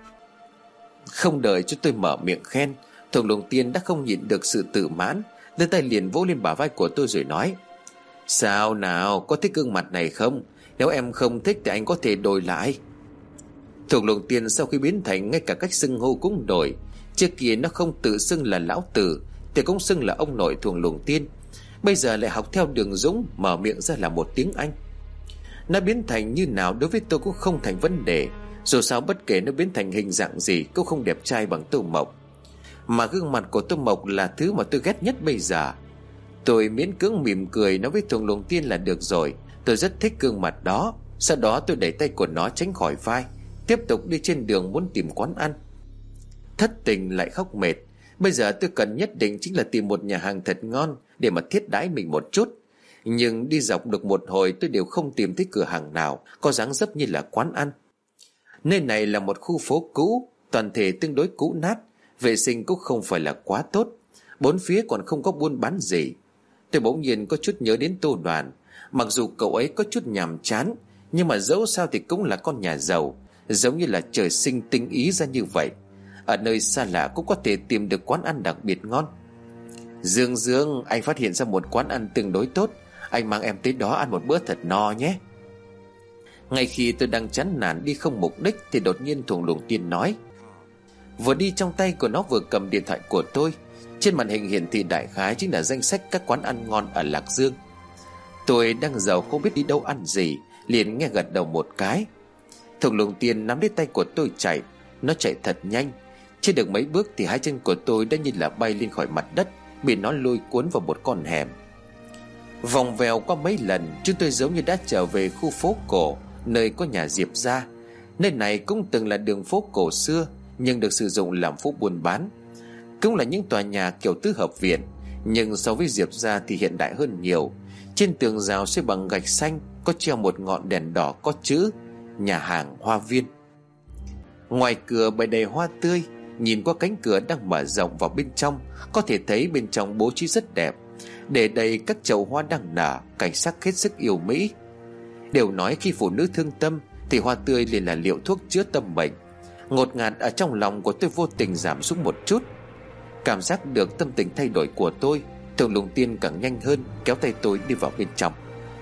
Không đợi cho tôi mở miệng khen, Thùng Luồng Tiên đã không nhịn được sự tự mãn, đưa tay liền vỗ lên bả vai của tôi rồi nói: sao nào, có thích gương mặt này không? Nếu em không thích thì anh có thể đổi lại. Thùng Luồng Tiên sau khi biến thành ngay cả cách xưng hô cũng đổi. Trước kia nó không tự xưng là lão tử thì cũng xưng là ông nội Thùng Luồng Tiên, bây giờ lại học theo Đường Dũng, mở miệng ra là một tiếng Anh. Nó biến thành như nào đối với tôi cũng không thành vấn đề, dù sao bất kể nó biến thành hình dạng gì cũng không đẹp trai bằng Tô Mộc. Mà gương mặt của Tô Mộc là thứ mà tôi ghét nhất bây giờ. Tôi miễn cưỡng mỉm cười nói với Thùng Luồng Tiên là được rồi, tôi rất thích gương mặt đó. Sau đó tôi đẩy tay của nó tránh khỏi vai, tiếp tục đi trên đường muốn tìm quán ăn. Thất tình lại khóc mệt, bây giờ tôi cần nhất định chính là tìm một nhà hàng thật ngon để mà thiết đãi mình một chút. Nhưng đi dọc được một hồi tôi đều không tìm thấy cửa hàng nào có dáng dấp như là quán ăn. Nơi này là một khu phố cũ, toàn thể tương đối cũ nát, vệ sinh cũng không phải là quá tốt, bốn phía còn không có buôn bán gì. Tôi bỗng nhiên có chút nhớ đến Tô Đoàn. Mặc dù cậu ấy có chút nhàm chán, nhưng mà dẫu sao thì cũng là con nhà giàu, giống như là trời sinh tinh ý ra như vậy. Ở nơi xa lạ cũng có thể tìm được quán ăn đặc biệt ngon. Dương Dương, anh phát hiện ra một quán ăn tương đối tốt, anh mang em tới đó ăn một bữa thật no nhé. Ngay khi tôi đang chán nản đi không mục đích thì đột nhiên Thùng Luồng Tiên nói. Vừa đi trong tay của nó vừa cầm điện thoại của tôi. Trên màn hình hiển thị đại khái chính là danh sách các quán ăn ngon ở Lạc Dương. Tôi đang giàu không biết đi đâu ăn gì, liền nghe gật đầu một cái. Thùng lùng tiền nắm lấy tay của tôi chạy. Nó chạy thật nhanh. Chưa được mấy bước thì hai chân của tôi đã như là bay lên khỏi mặt đất, bị nó lôi cuốn vào một con hẻm. Vòng vèo qua mấy lần, chúng tôi giống như đã trở về khu phố cổ nơi có nhà Diệp gia. Nơi này cũng từng là đường phố cổ xưa, nhưng được sử dụng làm phố buôn bán. Cũng là những tòa nhà kiểu tứ hợp viện, nhưng so với Diệp gia thì hiện đại hơn nhiều. Trên tường rào xây bằng gạch xanh có treo một ngọn đèn đỏ có chữ nhà hàng Hoa Viên. Ngoài cửa bày đầy hoa tươi. Nhìn qua cánh cửa đang mở rộng vào bên trong, có thể thấy bên trong bố trí rất đẹp, để đầy các chậu hoa đang nở, cảnh sắc hết sức yêu mỹ. Đều nói khi phụ nữ thương tâm thì hoa tươi liền là liệu thuốc chữa tâm bệnh. Ngột ngạt ở trong lòng của tôi vô tình giảm xuống một chút. Cảm giác được tâm tình thay đổi của tôi, Thượng Lùng Tiên càng nhanh hơn, kéo tay tôi đi vào bên trong.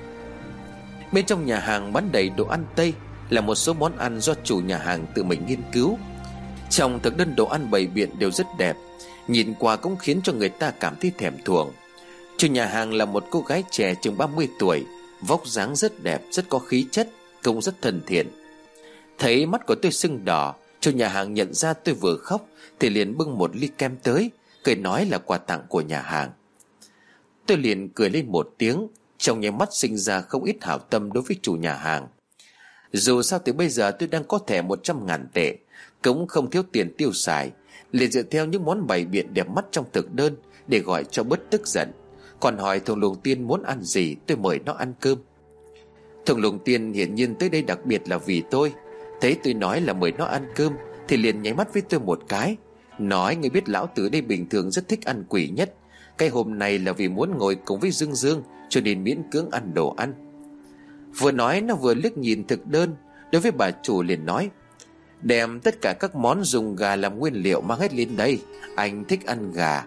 Bên trong nhà hàng bán đầy đồ ăn Tây, là một số món ăn do chủ nhà hàng tự mình nghiên cứu. Trong thực đơn đồ ăn bày biện đều rất đẹp, nhìn qua cũng khiến cho người ta cảm thấy thèm thuồng. Chủ nhà hàng là một cô gái trẻ chừng ba mươi tuổi, vóc dáng rất đẹp, rất có khí chất, cũng rất thân thiện. Thấy mắt của tôi sưng đỏ, chủ nhà hàng nhận ra tôi vừa khóc thì liền bưng một ly kem tới, cười nói là quà tặng của nhà hàng. Tôi liền cười lên một tiếng, trong nháy mắt sinh ra không ít hảo tâm đối với chủ nhà hàng. Dù sao từ bây giờ tôi đang có thẻ một trăm ngàn tệ, cũng không thiếu tiền tiêu xài, liền dựa theo những món bày biện đẹp mắt trong thực đơn để gọi cho bớt tức giận. Còn hỏi Thùng Lùng Tiên muốn ăn gì, tôi mời nó ăn cơm. Thùng Lùng Tiên hiển nhiên tới đây đặc biệt là vì tôi. Thấy tôi nói là mời nó ăn cơm thì liền nháy mắt với tôi một cái, nói: "Ngươi biết lão tử đây bình thường rất thích ăn quỷ nhất, cái hôm nay là vì muốn ngồi cùng với Dương Dương cho nên miễn cưỡng ăn đồ ăn." Vừa nói nó vừa liếc nhìn thực đơn. Đối với bà chủ liền nói: "Đem tất cả các món dùng gà làm nguyên liệu mang hết lên đây, anh thích ăn gà."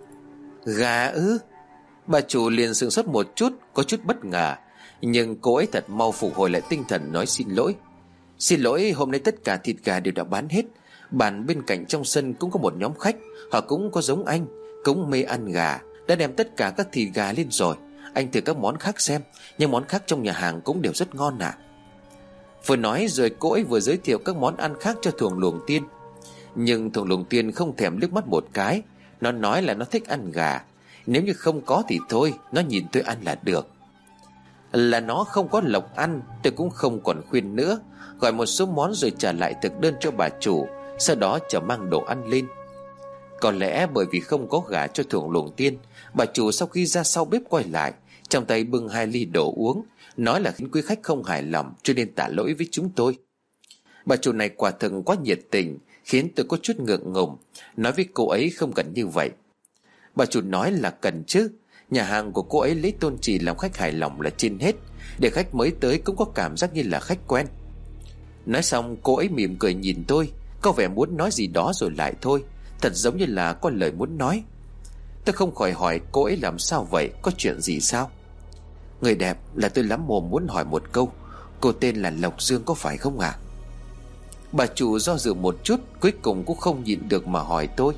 Gà ư? Bà chủ liền sửng sốt một chút, có chút bất ngờ, nhưng cô ấy thật mau phục hồi lại tinh thần, nói: "Xin lỗi Xin lỗi, hôm nay tất cả thịt gà đều đã bán hết. Bàn bên cạnh trong sân cũng có một nhóm khách, họ cũng có giống anh, cũng mê ăn gà, đã đem tất cả các thịt gà lên rồi. Anh thử các món khác xem, nhưng món khác trong nhà hàng cũng đều rất ngon ạ." Vừa nói rồi cô ấy vừa giới thiệu các món ăn khác cho Thùng Lùng Tiên. Nhưng Thùng Lùng Tiên không thèm liếc mắt một cái. Nó nói là nó thích ăn gà, nếu như không có thì thôi, nó nhìn tôi ăn là được. Là nó không có lộc ăn, tôi cũng không còn khuyên nữa, gọi một số món rồi trả lại thực đơn cho bà chủ, sau đó chờ mang đồ ăn lên. Có lẽ bởi vì không có gà cho Thùng Lùng Tiên, bà chủ sau khi ra sau bếp quay lại, trong tay bưng hai ly đồ uống, nói là khiến quý khách không hài lòng cho nên tạ lỗi với chúng tôi. Bà chủ này quả thực quá nhiệt tình, khiến tôi có chút ngượng ngùng, nói với cô ấy không cần như vậy. Bà chủ nói là cần chứ, nhà hàng của cô ấy lấy tôn chỉ làm khách hài lòng là trên hết, để khách mới tới cũng có cảm giác như là khách quen. Nói xong cô ấy mỉm cười nhìn tôi, có vẻ muốn nói gì đó rồi lại thôi, thật giống như là có lời muốn nói. Tôi không khỏi hỏi cô ấy làm sao vậy, có chuyện gì sao? "Người đẹp, là tôi lắm mồm muốn hỏi một câu, cô tên là Lộc Dương có phải không ạ?" Bà chủ do dự một chút, cuối cùng cũng không nhịn được mà hỏi tôi.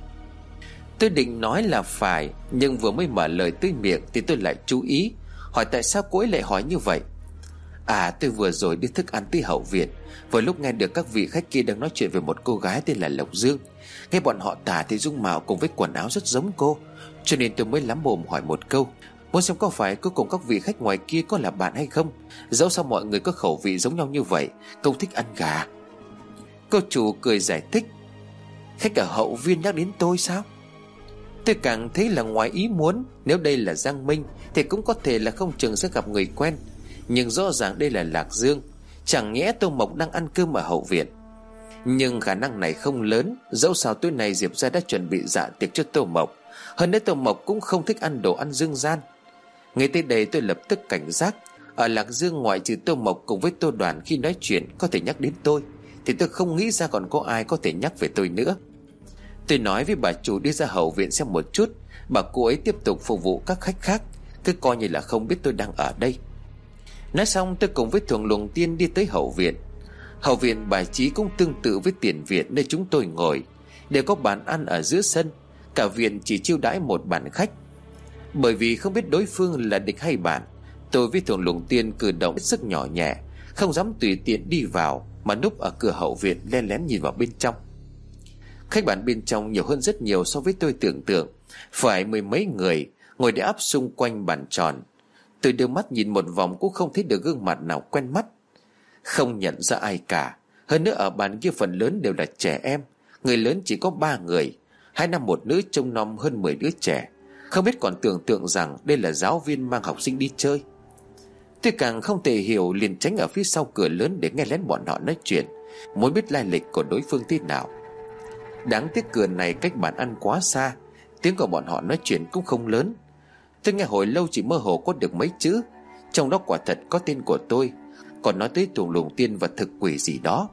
Tôi định nói là phải, nhưng vừa mới mở lời tới miệng thì tôi lại chú ý, hỏi tại sao cô ấy lại hỏi như vậy. À, tôi vừa rồi đi thức ăn tới hậu viện, vừa lúc nghe được các vị khách kia đang nói chuyện về một cô gái tên là Lộc Dương. Nghe bọn họ tả thì dung mạo cùng với quần áo rất giống cô, cho nên tôi mới lắm mồm hỏi một câu, muốn xem có phải cô cùng các vị khách ngoài kia có là bạn hay không. Dẫu sao mọi người có khẩu vị giống nhau như vậy, không thích ăn gà. Cô chủ cười giải thích: "Khách ở hậu viên nhắc đến tôi sao?" Tôi càng thấy là ngoài ý muốn. Nếu đây là Giang Minh thì cũng có thể là không chừng sẽ gặp người quen, nhưng rõ ràng đây là Lạc Dương. Chẳng nhẽ Tô Mộc đang ăn cơm ở hậu viện? Nhưng khả năng này không lớn. Dẫu sao tối nay Diệp gia đã chuẩn bị dạ tiệc cho Tô Mộc, hơn nữa Tô Mộc cũng không thích ăn đồ ăn dương gian. Ngay tới đây tôi lập tức cảnh giác. Ở Lạc Dương ngoại trừ Tô Mộc cùng với Tô Đoàn khi nói chuyện có thể nhắc đến tôi, thì tôi không nghĩ ra còn có ai có thể nhắc về tôi nữa. Tôi nói với bà chủ đi ra hậu viện xem một chút, bà cô ấy tiếp tục phục vụ các khách khác, cứ coi như là không biết tôi đang ở đây. Nói xong tôi cùng với Thùng Lùng Tiên đi tới hậu viện. Hậu viện bài trí cũng tương tự với tiền viện nơi chúng tôi ngồi, đều có bàn ăn ở giữa sân. Cả viện chỉ chiêu đãi một bàn khách. Bởi vì không biết đối phương là địch hay bạn, tôi với Thùng Lũng Tiên cử động hết sức nhỏ nhẹ, không dám tùy tiện đi vào, mà núp ở cửa hậu viện len lén nhìn vào bên trong. Khách bàn bên trong nhiều hơn rất nhiều so với tôi tưởng tượng, phải mười mấy người ngồi để áp xung quanh bàn tròn. Tôi đưa mắt nhìn một vòng cũng không thấy được gương mặt nào quen mắt, không nhận ra ai cả. Hơn nữa ở bàn kia phần lớn đều là trẻ em, người lớn chỉ có ba người, hai nam một nữ, trông nom hơn mười đứa trẻ. Không biết còn tưởng tượng rằng đây là giáo viên mang học sinh đi chơi. Tôi càng không thể hiểu, liền tránh ở phía sau cửa lớn để nghe lén bọn họ nói chuyện, muốn biết lai lịch của đối phương thế nào. Đáng tiếc cửa này cách bàn ăn quá xa, tiếng của bọn họ nói chuyện cũng không lớn. Tôi nghe hồi lâu chỉ mơ hồ có được mấy chữ, trong đó quả thật có tên của tôi, còn nói tới Thùng Lũng Tiên và thực quỷ gì đó.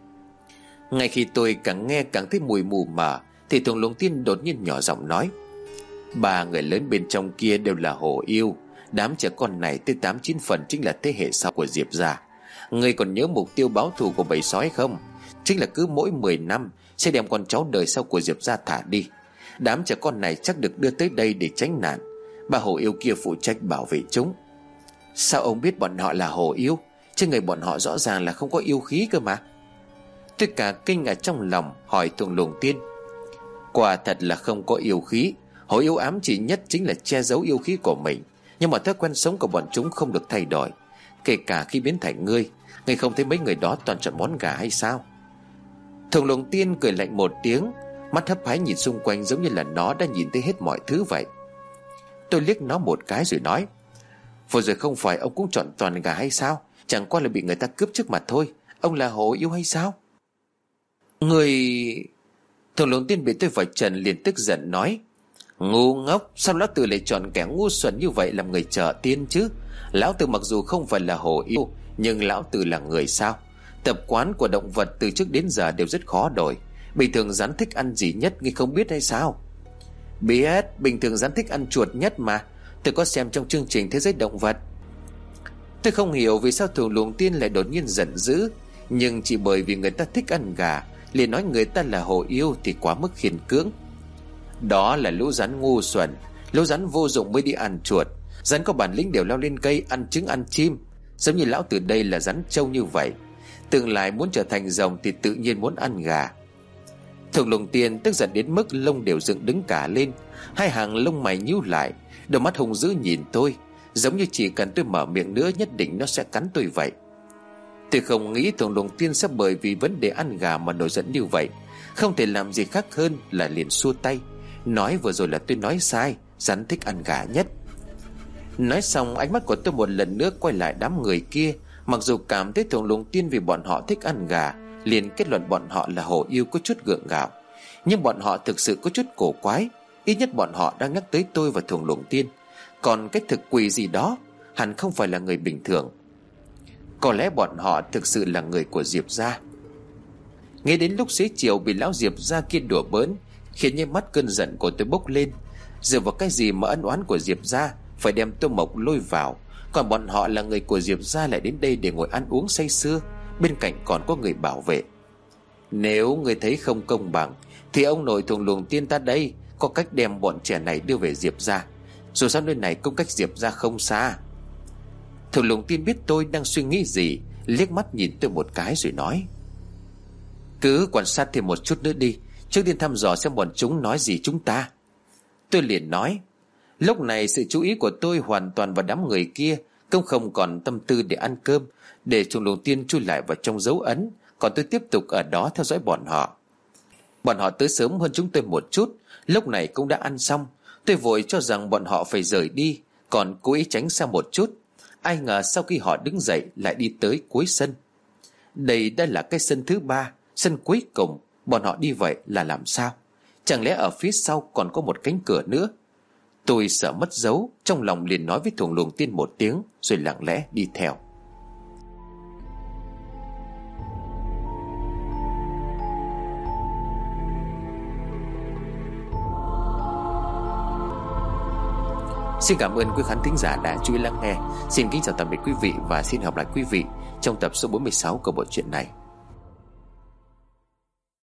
Ngay khi tôi càng nghe càng thấy mùi mù mờ, thì Thùng Lũng Tiên đột nhiên nhỏ giọng nói: ba người lớn bên trong kia đều là hồ yêu. Đám trẻ con này tới tám chín phần chính là thế hệ sau của Diệp gia. Ngươi còn nhớ mục tiêu báo thù của bầy sói không? Chính là cứ mỗi mười năm sẽ đem con cháu đời sau của Diệp gia thả đi. Đám trẻ con này chắc được đưa tới đây để tránh nạn. Bà hồ yêu kia phụ trách bảo vệ chúng. Sao ông biết bọn họ là hồ yêu? Trên người bọn họ rõ ràng là không có yêu khí cơ mà. Tôi cả kinh ở trong lòng, hỏi Thùng Lũng Tiên: quả thật là không có yêu khí. Hồ yêu ám chỉ nhất chính là che giấu yêu khí của mình, nhưng mà thói quen sống của bọn chúng không được thay đổi. Kể cả khi biến thành ngươi, ngươi không thấy mấy người đó toàn chọn món gà hay sao? Thùng Lũng Tiên cười lạnh một tiếng, mắt hấp hái nhìn xung quanh giống như là nó đã nhìn thấy hết mọi thứ vậy. Tôi liếc nó một cái rồi nói: vừa rồi không phải ông cũng chọn toàn gà hay sao? Chẳng qua là bị người ta cướp trước mặt thôi. Ông là hồ yêu hay sao? Người... Thùng Lũng Tiên bị tôi vạch trần liền tức giận nói: ngu ngốc, sao lão tử lại chọn kẻ ngu xuẩn như vậy làm người chợ tiên chứ? Lão tử mặc dù không phải là hồ yêu, nhưng lão tử là người sao? Tập quán của động vật từ trước đến giờ đều rất khó đổi. Bình thường rắn thích ăn gì nhất ngươi không biết hay sao? Biết, bình thường rắn thích ăn chuột nhất mà. Tôi có xem trong chương trình Thế giới động vật. Tôi không hiểu vì sao Thùng Lũng Tiên lại đột nhiên giận dữ, nhưng chỉ bởi vì người ta thích ăn gà liền nói người ta là hồ yêu thì quá mức khiên cưỡng. Đó là lũ rắn ngu xuẩn, lũ rắn vô dụng mới đi ăn chuột. Rắn có bản lĩnh đều leo lên cây ăn trứng ăn chim. Giống như lão tử đây là rắn trâu như vậy, tương lai muốn trở thành rồng thì tự nhiên muốn ăn gà. Thùng Lũng Tiên tức giận đến mức lông đều dựng đứng cả lên, hai hàng lông mày nhíu lại, đôi mắt hung dữ nhìn tôi, giống như chỉ cần tôi mở miệng nữa nhất định nó sẽ cắn tôi vậy. Tôi không nghĩ Thùng Lũng Tiên sẽ bởi vì vấn đề ăn gà mà nổi giận như vậy. Không thể làm gì khác hơn là liền xua tay, nói vừa rồi là tôi nói sai, rắn thích ăn gà nhất. Nói xong ánh mắt của tôi một lần nữa quay lại đám người kia. Mặc dù cảm thấy Thùng Lũng Tiên vì bọn họ thích ăn gà liền kết luận bọn họ là hồ yêu có chút gượng gạo, nhưng bọn họ thực sự có chút cổ quái. Ít nhất bọn họ đang nhắc tới tôi và Thùng Lũng Tiên, còn cái thực quỷ gì đó hẳn không phải là người bình thường. Có lẽ bọn họ thực sự là người của Diệp gia. Nghe đến lúc xế chiều bị lão Diệp gia kia đùa bỡn, khiến như mắt cơn giận của tôi bốc lên. Dựa vào cái gì mà ân oán của Diệp gia phải đem Tô Mộc lôi vào, còn bọn họ là người của Diệp gia lại đến đây để ngồi ăn uống say sưa, bên cạnh còn có người bảo vệ. Nếu người thấy không công bằng thì ông nội Thùng Lũng Tiên ta đây có cách đem bọn trẻ này đưa về Diệp gia. Dù sao nơi này cũng cách Diệp gia không xa. Thùng Lũng Tiên biết tôi đang suy nghĩ gì, liếc mắt nhìn tôi một cái rồi nói: cứ quan sát thêm một chút nữa đi, trước tiên thăm dò xem bọn chúng nói gì chúng ta. Tôi liền nói. Lúc này sự chú ý của tôi hoàn toàn vào đám người kia, cũng không còn tâm tư để ăn cơm, để Thùng Lũng Tiên chui lại vào trong dấu ấn, còn tôi tiếp tục ở đó theo dõi bọn họ. Bọn họ tới sớm hơn chúng tôi một chút, lúc này cũng đã ăn xong. Tôi vội cho rằng bọn họ phải rời đi, còn cố ý tránh xa một chút. Ai ngờ sau khi họ đứng dậy lại đi tới cuối sân. Đây đã là cái sân thứ ba, sân cuối cùng. Bọn họ đi vậy là làm sao? Chẳng lẽ ở phía sau còn có một cánh cửa nữa? Tôi sợ mất dấu, trong lòng liền nói với Thùng Lũng Tiên một tiếng, rồi lặng lẽ đi theo. Xin cảm ơn quý khán thính giả đã chú ý lắng nghe. Xin kính chào tạm biệt quý vị và xin hẹn gặp lại quý vị trong tập số bốn mươi sáu của bộ truyện này.